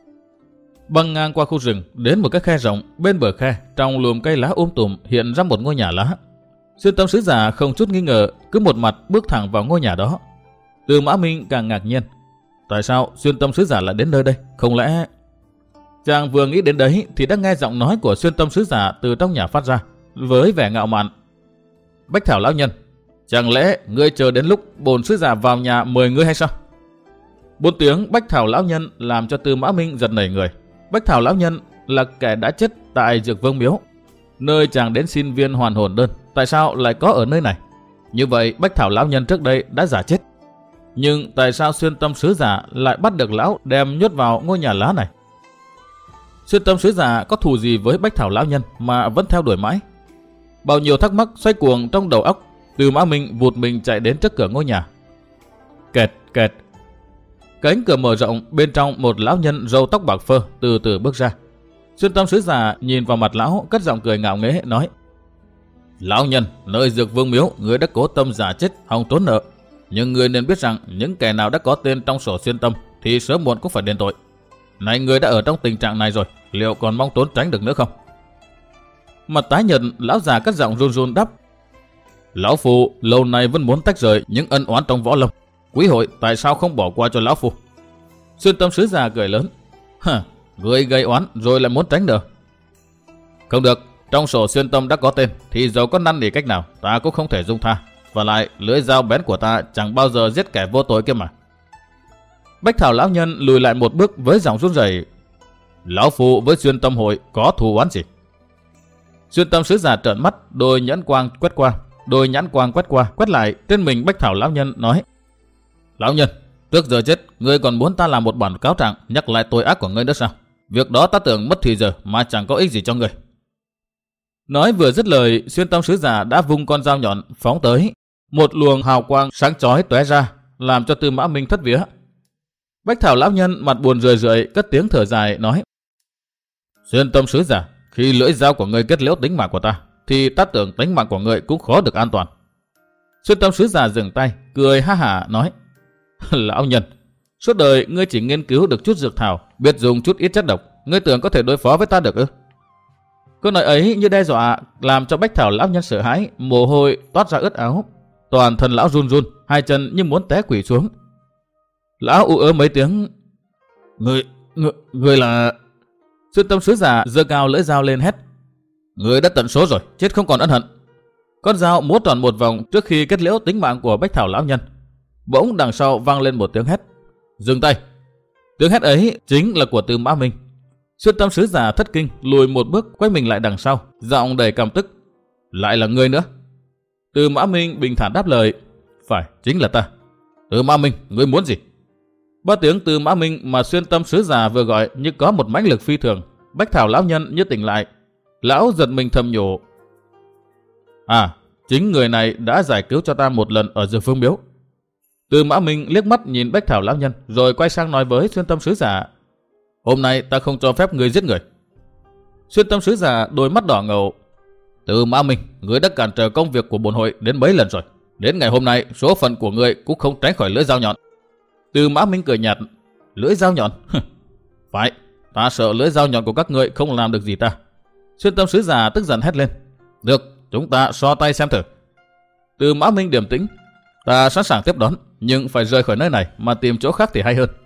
Băng ngang qua khu rừng đến một cái khe rộng, bên bờ khe trong lùm cây lá tùm hiện ra một ngôi nhà lá. Xuyên Tâm sứ giả không chút nghi ngờ cứ một mặt bước thẳng vào ngôi nhà đó. Tư Mã Minh càng ngạc nhiên, tại sao Xuyên Tâm sứ giả lại đến nơi đây? Không lẽ... Chàng vừa nghĩ đến đấy thì đã nghe giọng nói của Xuyên Tâm sứ giả từ trong nhà phát ra với vẻ ngạo mạn: Bách Thảo lão nhân, chẳng lẽ ngươi chờ đến lúc bổn sứ giả vào nhà mời ngươi hay sao? 4 tiếng Bách Thảo lão nhân làm cho Tư Mã Minh giật nảy người. Bách Thảo lão nhân là kẻ đã chết tại Dược Vương miếu, nơi chàng đến xin viên hoàn hồn đơn. Tại sao lại có ở nơi này? Như vậy Bách Thảo lão nhân trước đây đã giả chết. Nhưng tại sao Xuyên Tâm sứ giả lại bắt được lão đem nhốt vào ngôi nhà lá này? Xuyên Tâm sứ giả có thù gì với Bách Thảo lão nhân mà vẫn theo đuổi mãi? Bao nhiêu thắc mắc xoay cuồng trong đầu óc, Tư Mã Minh vụt mình chạy đến trước cửa ngôi nhà. Kẹt kẹt. Cánh cửa mở rộng, bên trong một lão nhân râu tóc bạc phơ từ từ bước ra. Xuyên Tâm sứ giả nhìn vào mặt lão, cất giọng cười ngạo nghễ nói: Lão nhân, nơi Dược Vương miếu, người đã cố tâm giả chết hòng trốn nợ. Nhưng người nên biết rằng những kẻ nào đã có tên trong sổ Xuyên Tâm thì sớm muộn cũng phải đền tội. Này, người đã ở trong tình trạng này rồi, liệu còn mong trốn tránh được nữa không? Mặt tái nhợt, lão già cất giọng run run đáp: Lão phu lâu nay vẫn muốn tách rời những ân oán trong võ lâm. Quý hội tại sao không bỏ qua cho lão phu? Xuyên Tâm sứ giả cười lớn: Người gây oán rồi lại muốn tránh nợ. Không được, trong sổ Xuyên Tâm đã có tên thì dẫu có năn nỉ cách nào ta cũng không thể dung tha. Và lại lưỡi dao bén của ta chẳng bao giờ giết kẻ vô tội kia mà. Bách Thảo lão nhân lùi lại một bước với giọng run rẩy: Lão phu với Xuyên Tâm hội có thù oán gì? Xuyên Tâm sứ giả trợn mắt, đôi nhãn quang quét qua quét lại trên mình Bách Thảo lão nhân, nói: Lão nhân, trước giờ chết ngươi còn muốn ta làm một bản cáo trạng nhắc lại tội ác của ngươi nữa sao? Việc đó ta tưởng mất thì giờ mà chẳng có ích gì cho ngươi. Nói vừa dứt lời, Xuyên Tâm sứ giả đã vung con dao nhọn phóng tới. Một luồng hào quang sáng chói tóe ra, làm cho Tư Mã Minh thất vía. Bách Thảo lão nhân mặt buồn rười rượi, cất tiếng thở dài nói: Xuyên Tâm sứ giả, khi lưỡi dao của ngươi kết liễu tính mạng của ta, thì ta tưởng tính mạng của ngươi cũng khó được an toàn. Xuyên Tâm sứ giả dừng tay, cười ha hả nói: Lão nhân, suốt đời ngươi chỉ nghiên cứu được chút dược thảo, biết dùng chút ít chất độc, ngươi tưởng có thể đối phó với ta được ư? Câu nói ấy như đe dọa, làm cho Bách Thảo lão nhân sợ hãi, mồ hôi toát ra ướt áo, toàn thân lão run run, hai chân như muốn té quỵ xuống. Lão ú ớ mấy tiếng: Ngươi là... Xuyên Tâm sứ giả giơ cao lưỡi dao lên hét: Ngươi đã tận số rồi, chết không còn ân hận. Con dao múa tròn một vòng trước khi kết liễu tính mạng của Bách Thảo lão nhân. Bỗng đằng sau vang lên một tiếng hét: Dừng tay! Tiếng hét ấy chính là của Tư Mã Minh. Xuyên Tâm sứ giả thất kinh, lùi một bước quay mình lại đằng sau, giọng đầy căm tức. Lại là ngươi nữa? Tư Mã Minh bình thản đáp lời. Phải, chính là ta. Tư Mã Minh, ngươi muốn gì? Ba tiếng Tư Mã Minh mà Xuyên Tâm sứ giả vừa gọi như có một mãnh lực phi thường. Bách Thảo lão nhân như tỉnh lại. Lão giật mình thầm nhủ. À, chính người này đã giải cứu cho ta một lần ở Dược Phương Miếu. Tư Mã Minh liếc mắt nhìn Bách Thảo lão nhân, rồi quay sang nói với Xuyên Tâm sứ giả. Hôm nay ta không cho phép ngươi giết người. Xuyên Tâm sứ giả đôi mắt đỏ ngầu. Tư Mã Minh, ngươi đã cản trở công việc của bổn hội đến mấy lần rồi. Đến ngày hôm nay, số phận của ngươi cũng không tránh khỏi lưỡi dao nhọn. Tư Mã Minh cười nhạt. Lưỡi dao nhọn? Phải, ta sợ lưỡi dao nhọn của các ngươi không làm được gì ta. Xuyên Tâm sứ giả tức giận hét lên. Được, chúng ta so tay xem thử. Tư Mã Minh điềm tĩnh. Ta sẵn sàng tiếp đón, nhưng phải rời khỏi nơi này mà tìm chỗ khác thì hay hơn.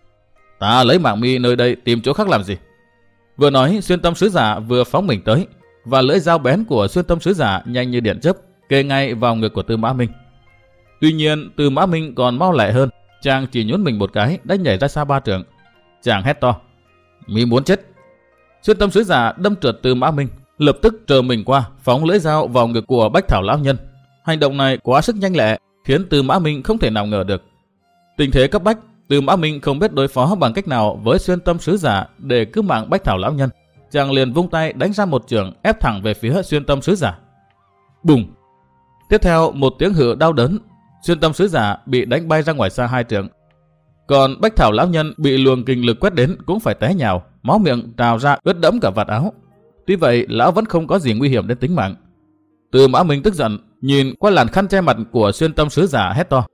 Ta lấy mạng mi nơi đây tìm chỗ khác làm gì? Vừa nói, Xuyên Tâm sứ giả vừa phóng mình tới, và lưỡi dao bén của Xuyên Tâm sứ giả nhanh như điện chớp kề ngay vào ngực của Tư Mã Minh. Tuy nhiên, Tư Mã Minh còn mau lẹ hơn, chàng chỉ nhún mình một cái đã nhảy ra xa 3 trượng. Chàng hét to. Mi muốn chết? Xuyên Tâm sứ giả đâm trượt Tư Mã Minh, lập tức trờ mình qua, phóng lưỡi dao vào ngực của Bách Thảo lão nhân. Hành động này quá sức nhanh lẹ, khiến Tư Mã Minh không thể nào ngờ được. Tình thế cấp bách, Tư Mã Minh không biết đối phó bằng cách nào với Xuyên Tâm sứ giả để cứu mạng Bách Thảo lão nhân. Chàng liền vung tay đánh ra một chưởng ép thẳng về phía Xuyên Tâm sứ giả. Bùng! Tiếp theo một tiếng hự đau đớn, Xuyên Tâm sứ giả bị đánh bay ra ngoài xa 2 trượng. Còn Bách Thảo lão nhân bị luồng kình lực quét đến cũng phải té nhào, máu miệng trào ra ướt đẫm cả vạt áo. Tuy vậy, lão vẫn không có gì nguy hiểm đến tính mạng. Tư Mã Minh tức giận, nhìn qua làn khăn che mặt của Xuyên Tâm sứ giả hét to.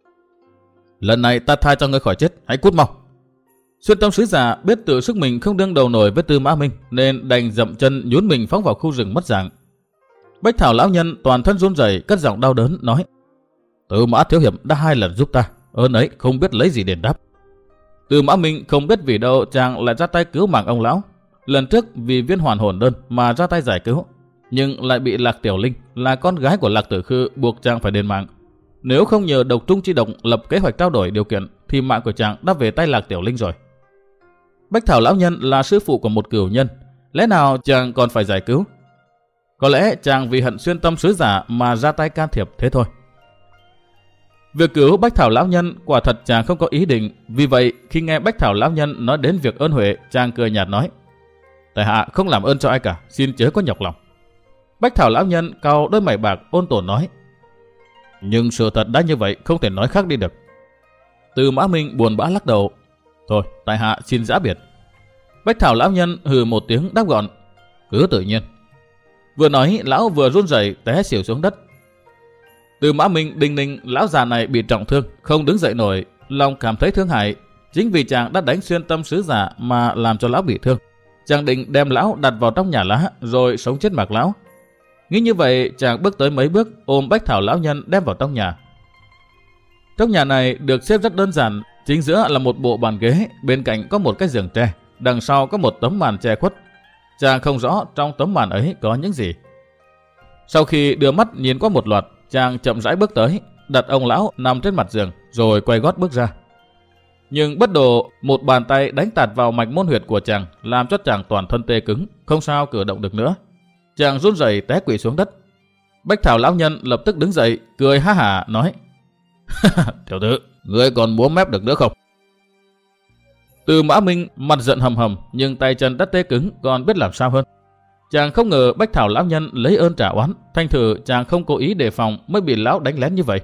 Lần này ta tha cho ngươi khỏi chết, hãy cút mau. Xuyên Tâm sứ giả biết tự sức mình không đương đầu nổi với Tư Mã Minh, nên đành dậm chân nhún mình phóng vào khu rừng mất dạng. Bách Thảo lão nhân toàn thân run rẩy, cất giọng đau đớn nói. Tư Mã thiếu hiệp đã 2 lần giúp ta, ơn ấy không biết lấy gì đền đáp. Tư Mã Minh không biết vì đâu chàng lại ra tay cứu mạng ông lão. Lần trước vì viên hoàn hồn đơn mà ra tay giải cứu, nhưng lại bị Lạc Tiểu Linh là con gái của Lạc Tử Khư buộc chàng phải đền mạng. Nếu không nhờ Độc Trung Chi Độc lập kế hoạch trao đổi điều kiện thì mạng của chàng đã về tay Lạc Tiểu Linh rồi. Bách Thảo lão nhân là sư phụ của một cửu nhân, lẽ nào chàng còn phải giải cứu? Có lẽ chàng vì hận Xuyên Tâm sứ giả mà ra tay can thiệp thế thôi. Việc cứu Bách Thảo lão nhân quả thật chàng không có ý định, vì vậy khi nghe Bách Thảo lão nhân nói đến việc ơn huệ, chàng cười nhạt nói. Tại hạ không làm ơn cho ai cả, xin chớ có nhọc lòng. Bách Thảo lão nhân cau đôi mày bạc ôn tồn nói. Nhưng sự thật đã như vậy, không thể nói khác đi được. Tư Mã Minh buồn bã lắc đầu. Thôi, tại hạ xin giã biệt. Bách Thảo lão nhân hừ một tiếng đáp gọn. Cứ tự nhiên. Vừa nói, lão vừa run rẩy té xỉu xuống đất. Tư Mã Minh đinh ninh lão già này bị trọng thương, không đứng dậy nổi, lòng cảm thấy thương hại. Chính vì chàng đã đánh Xuyên Tâm sứ giả mà làm cho lão bị thương. Chàng định đem lão đặt vào trong nhà lá rồi sống chết mặc lão. Nghĩ như vậy, chàng bước tới mấy bước ôm Bách Thảo lão nhân đem vào trong nhà. Trong nhà này được xếp rất đơn giản, chính giữa là một bộ bàn ghế, bên cạnh có một cái giường tre, đằng sau có một tấm màn che khuất. Chàng không rõ trong tấm màn ấy có những gì. Sau khi đưa mắt nhìn qua một loạt, chàng chậm rãi bước tới, đặt ông lão nằm trên mặt giường, rồi quay gót bước ra. Nhưng bất đồ, một bàn tay đánh tạt vào mạch môn huyệt của chàng, làm cho chàng toàn thân tê cứng, không sao cử động được nữa. Chàng run rẩy té quỵ xuống đất. Bách Thảo lão nhân lập tức đứng dậy, cười ha hả nói. Tiểu tử, ngươi còn múa mép được nữa không? Tư Mã Minh mặt giận hầm hầm, nhưng tay chân đã tê cứng, còn biết làm sao hơn. Chàng không ngờ Bách Thảo lão nhân lấy ơn trả oán, thành thử chàng không cố ý đề phòng mới bị lão đánh lén như vậy.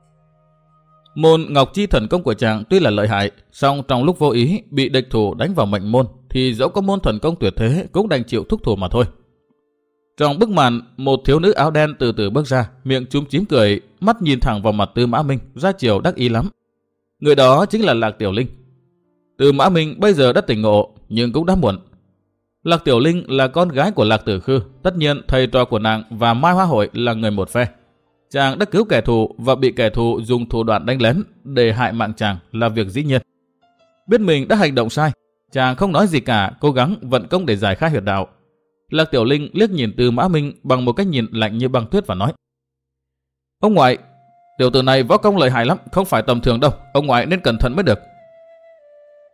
Môn Ngọc Chi thần công của chàng tuy là lợi hại, song trong lúc vô ý bị địch thủ đánh vào mệnh môn, thì dẫu có môn thần công tuyệt thế cũng đành chịu thúc thủ mà thôi. Trong bức màn, một thiếu nữ áo đen từ từ bước ra, miệng chúm chím cười, mắt nhìn thẳng vào mặt Tư Mã Minh, ra chiều đắc ý lắm. Người đó chính là Lạc Tiểu Linh. Tư Mã Minh bây giờ đã tỉnh ngộ, nhưng cũng đã muộn. Lạc Tiểu Linh là con gái của Lạc Tử Khư, tất nhiên thầy trò của nàng và Mai Hoa Hội là người một phe. Chàng đã cứu kẻ thù và bị kẻ thù dùng thủ đoạn đánh lén để hại mạng chàng là việc dĩ nhiên. Biết mình đã hành động sai, chàng không nói gì cả, cố gắng vận công để giải khai huyệt đạo. Lạc Tiểu Linh liếc nhìn Tư Mã Minh bằng một cách nhìn lạnh như băng tuyết và nói. Ông ngoại, tiểu tử này võ công lợi hại lắm, không phải tầm thường đâu, ông ngoại nên cẩn thận mới được.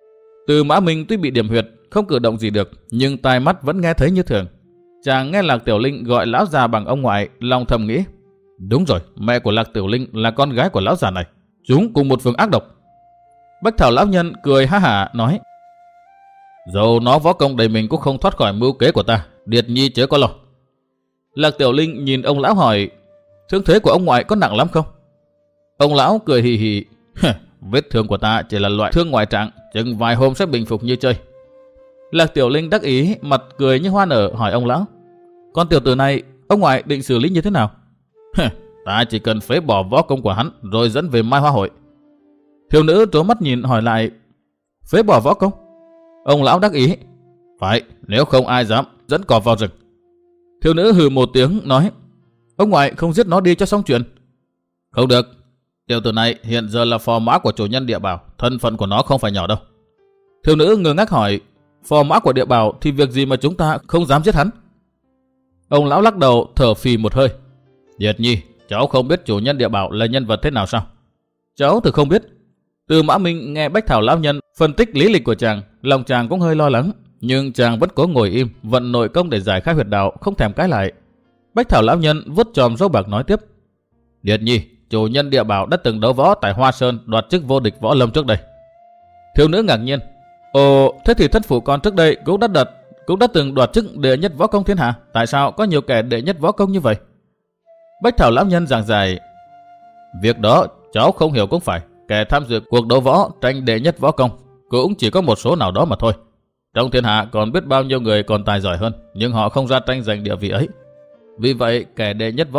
Từ Mã Minh tuy bị điểm huyệt, không cử động gì được, nhưng tai mắt vẫn nghe thấy như thường. Chàng nghe Lạc Tiểu Linh gọi lão già bằng ông ngoại, lòng thầm nghĩ, đúng rồi, mẹ của Lạc Tiểu Linh là con gái của lão già này, chúng cùng một phường ác độc. Bách Thảo lão nhân cười ha hả nói, dầu nó võ công đầy mình cũng không thoát khỏi mưu kế của ta, Điệt Nhi chớ có lo. Lạc Tiểu Linh nhìn ông lão hỏi, thương thế của ông ngoại có nặng lắm không? Ông lão cười hì hì, vết thương của ta chỉ là loại thương ngoại trạng, chừng vài hôm sẽ bình phục như chơi. Lạc Tiểu Linh đắc ý, mặt cười như hoa nở, hỏi ông lão, con tiểu tử này ông ngoại định xử lý như thế nào? Ta chỉ cần phế bỏ võ công của hắn rồi dẫn về Mai Hoa Hội. Thiếu nữ trố mắt nhìn hỏi lại, phế bỏ võ công? Ông lão đắc ý, phải, nếu không ai dám dẫn cọp vào rừng. Thiếu nữ hừ một tiếng nói, ông ngoại không giết nó đi cho xong chuyện. Không được, tiểu tử này hiện giờ là phò mã của chủ nhân địa bảo, thân phận của nó không phải nhỏ đâu. Thiếu nữ ngơ ngác hỏi, phò mã của địa bảo thì việc gì mà chúng ta không dám giết hắn? Ông lão lắc đầu thở phì một hơi, Điệt Nhi, cháu không biết chủ nhân địa bảo là nhân vật thế nào sao? Cháu thì không biết. Từ Mã Minh nghe Bách Thảo lão nhân phân tích lý lịch của chàng, lòng chàng cũng hơi lo lắng, nhưng chàng vẫn cố ngồi im, vận nội công để giải khai huyệt đạo, không thèm cãi lại. Bách Thảo lão nhân vuốt chòm râu bạc nói tiếp, Điệt Nhi, chủ nhân địa bảo đã từng đấu võ tại Hoa Sơn, đoạt chức vô địch võ lâm trước đây. Thiếu nữ ngạc nhiên, ồ, thế thì thất phụ con trước đây cũng đã từng đoạt chức đệ nhất võ công thiên hạ, tại sao có nhiều kẻ đệ nhất võ công như vậy? Bách Thảo lão nhân giảng giải, việc đó cháu không hiểu cũng phải, kẻ tham dự cuộc đấu võ tranh đệ nhất võ công cũng chỉ có một số nào đó mà thôi. Trong thiên hạ còn biết bao nhiêu người còn tài giỏi hơn, nhưng họ không ra tranh giành địa vị ấy. Vì vậy kẻ đệ nhất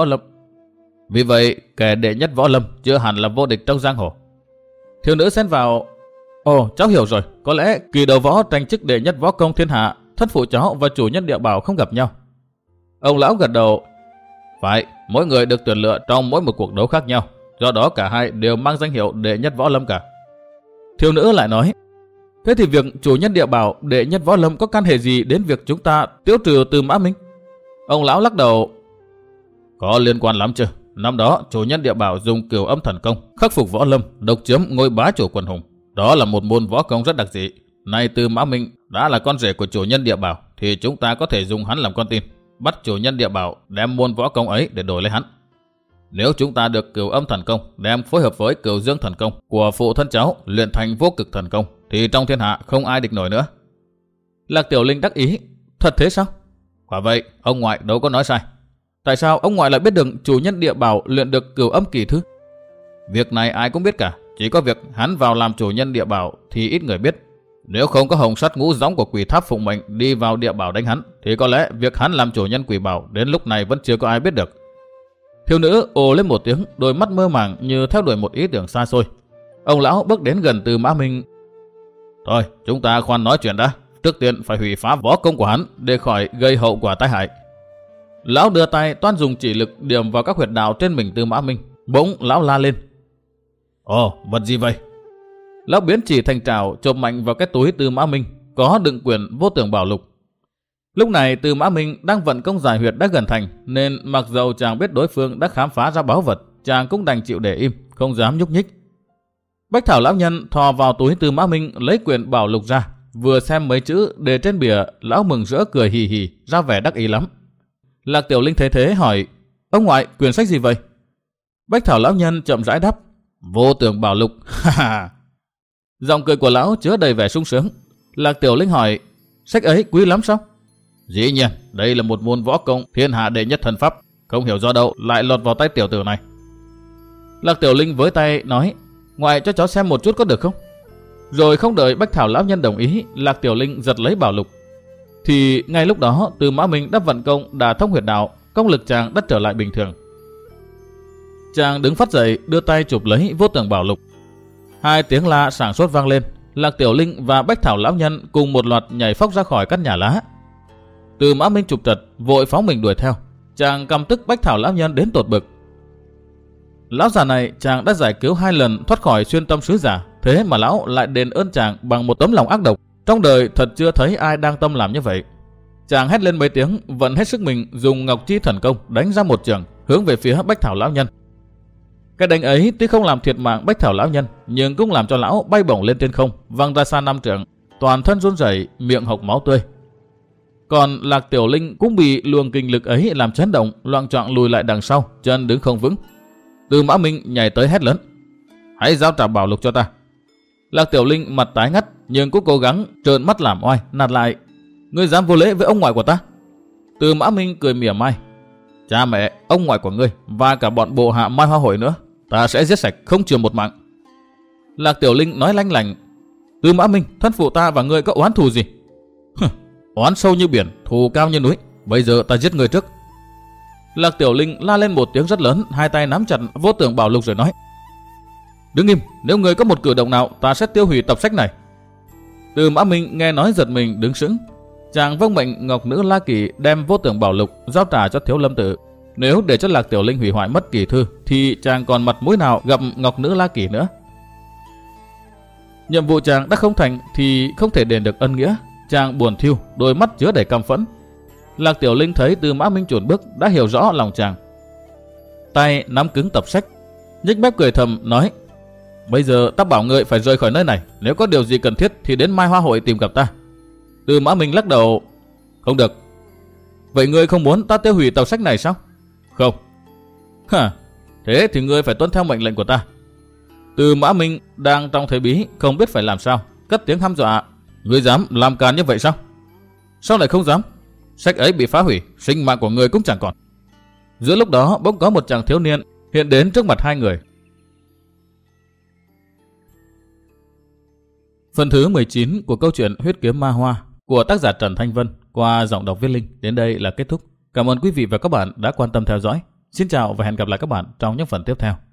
võ lâm chưa hẳn là vô địch trong giang hồ. Thiếu nữ xen vào, ồ, cháu hiểu rồi, có lẽ kỳ đấu võ tranh chức đệ nhất võ công thiên hạ, thất phụ cháu và chủ nhân địa bảo không gặp nhau. Ông lão gật đầu, phải, mỗi người được tuyển lựa trong mỗi một cuộc đấu khác nhau, do đó cả hai đều mang danh hiệu đệ nhất võ lâm cả. Thiếu nữ lại nói, thế thì việc chủ nhân địa bảo đệ nhất võ lâm có can hệ gì đến việc chúng ta tiêu trừ Từ Mã Minh? Ông lão lắc đầu, có liên quan lắm chứ. Năm đó chủ nhân địa bảo dùng cửu âm thần công khắc phục võ lâm, độc chiếm ngôi bá chủ quần hùng. Đó là một môn võ công rất đặc dị. Nay Từ Mã Minh đã là con rể của chủ nhân địa bảo, thì chúng ta có thể dùng hắn làm con tin, bắt chủ nhân địa bảo đem môn võ công ấy để đổi lấy hắn. Nếu chúng ta được cửu âm thần công đem phối hợp với cửu dương thần công của phụ thân cháu luyện thành vô cực thần công, thì trong thiên hạ không ai địch nổi nữa. Lạc Tiểu Linh đắc ý, thật thế sao? Quả vậy, ông ngoại đâu có nói sai. Tại sao ông ngoại lại biết được chủ nhân địa bảo luyện được cửu âm kỳ thư? Việc này ai cũng biết cả, chỉ có việc hắn vào làm chủ nhân địa bảo thì ít người biết. Nếu không có hồng sắt ngũ gióng của quỷ tháp phụng mệnh đi vào địa bảo đánh hắn, thì có lẽ việc hắn làm chủ nhân quỷ bảo đến lúc này vẫn chưa có ai biết được. Thiếu nữ ồ lên một tiếng, đôi mắt mơ màng như theo đuổi một ý tưởng xa xôi. Ông lão bước đến gần Từ Mã Minh. Thôi, chúng ta khoan nói chuyện đã. Trước tiên phải hủy phá võ công của hắn để khỏi gây hậu quả tai hại. Lão đưa tay toan dùng chỉ lực điểm vào các huyệt đạo trên mình Từ Mã Minh. Bỗng lão la lên, ồ, vật gì vậy? Lão biến chỉ thành trảo chộp mạnh vào cái túi Từ Mã Minh có đựng quyển vô tưởng bảo lục. Lúc này Từ Mã Minh đang vận công giải huyệt đã gần thành, nên mặc dầu chàng biết đối phương đã khám phá ra báu vật, chàng cũng đành chịu để im, không dám nhúc nhích. Bách Thảo lão nhân thò vào túi Từ Mã Minh lấy quyển bảo lục ra, vừa xem mấy chữ đề trên bìa, lão mừng rỡ cười hì hì, ra vẻ đắc ý lắm. Lạc Tiểu Linh thấy thế hỏi, ông ngoại, quyển sách gì vậy? Bách Thảo lão nhân chậm rãi đáp, vô tưởng bảo lục. Ha ha. Giọng cười của lão chứa đầy vẻ sung sướng. Lạc Tiểu Linh hỏi, sách ấy quý lắm sao? Dĩ nhiên, đây là một môn võ công thiên hạ đệ nhất thần pháp, không hiểu do đâu lại lọt vào tay tiểu tử này. Lạc Tiểu Linh với tay nói, ngoại cho cháu xem một chút có được không? Rồi không đợi Bách Thảo lão nhân đồng ý, Lạc Tiểu Linh giật lấy bảo lục. Thì ngay lúc đó Từ Mã Minh đã vận công đả thông huyệt đạo, công lực chàng đã trở lại bình thường. Chàng đứng phát dậy, đưa tay chụp lấy vô tưởng bảo lục. Hai tiếng la sảng sốt vang lên, Lạc Tiểu Linh và Bách Thảo lão nhân cùng một loạt nhảy phóc ra khỏi căn nhà lá. Từ Mã Minh chụp trật, vội phóng mình đuổi theo. Chàng căm tức Bách Thảo lão nhân đến tột bực. Lão già này chàng đã giải cứu 2 lần thoát khỏi xuyên tâm sứ giả, thế mà lão lại đền ơn chàng bằng một tấm lòng ác độc. Trong đời thật chưa thấy ai đang tâm làm như vậy. Chàng hét lên mấy tiếng, vận hết sức mình dùng Ngọc Chi thần công đánh ra một chưởng hướng về phía Bách Thảo lão nhân. Cái đánh ấy tuy không làm thiệt mạng Bách Thảo lão nhân, nhưng cũng làm cho lão bay bổng lên trên không, văng ra xa 5 trượng. toàn thân run rẩy, miệng hộc máu tươi. Còn Lạc Tiểu Linh cũng bị luồng kinh lực ấy làm chấn động, loạng choạng lùi lại đằng sau, chân đứng không vững. Tư Mã Minh nhảy tới hét lớn: "Hãy giao trả bảo lục cho ta!" Lạc Tiểu Linh mặt tái ngắt nhưng cũng cố gắng trợn mắt làm oai, nạt lại: "Ngươi dám vô lễ với ông ngoại của ta?" Tư Mã Minh cười mỉa mai: "Cha mẹ, ông ngoại của ngươi và cả bọn bộ hạ Mai Hoa Hội nữa, ta sẽ giết sạch không chừa một mạng." Lạc Tiểu Linh nói lanh lảnh: "Tư Mã Minh, thân phụ ta và ngươi có oán thù gì?" "Oán sâu như biển, thù cao như núi. Bây giờ ta giết ngươi trước." Lạc Tiểu Linh la lên một tiếng rất lớn, hai tay nắm chặt Vô Tưởng Bảo Lục rồi nói: "Đứng im, nếu ngươi có một cử động nào, ta sẽ tiêu hủy tập sách này." Tư Mã Minh nghe nói giật mình đứng sững. Chàng vâng mệnh Ngọc Nữ La Kỳ đem Vô Tưởng Bảo Lục giao trả cho Thiếu Lâm Tự. Nếu để cho Lạc Tiểu Linh hủy hoại mất kỳ thư thì chàng còn mặt mũi nào gặp Ngọc Nữ La Kỳ nữa. Nhiệm vụ chàng đã không thành thì không thể đền được ân nghĩa. Chàng buồn thiêu, đôi mắt chứa đầy căm phẫn. Lạc Tiểu Linh thấy Tư Mã Minh chùn bước đã hiểu rõ lòng chàng. Tay nắm cứng tập sách, nhếch mép cười thầm nói: "Bây giờ ta bảo ngươi phải rời khỏi nơi này, nếu có điều gì cần thiết thì đến Mai Hoa Hội tìm gặp ta." Tư Mã Minh lắc đầu: "Không được." "Vậy ngươi không muốn ta tiêu hủy tập sách này sao?" "Không." Thế thì ngươi phải tuân theo mệnh lệnh của ta." Tư Mã Minh đang trong thế bí, không biết phải làm sao, cất tiếng hăm dọa: "Ngươi dám làm càn như vậy sao?" "Sao lại không dám? Sách ấy bị phá hủy, sinh mạng của ngươi cũng chẳng còn." Giữa lúc đó bỗng có một chàng thiếu niên hiện đến trước mặt hai người. Phần thứ 19 của câu chuyện Huyết Kiếm Ma Hoa của tác giả Trần Thanh Vân qua giọng đọc Viết Linh đến đây là kết thúc. Cảm ơn quý vị và các bạn đã quan tâm theo dõi. Xin chào và hẹn gặp lại các bạn trong những phần tiếp theo.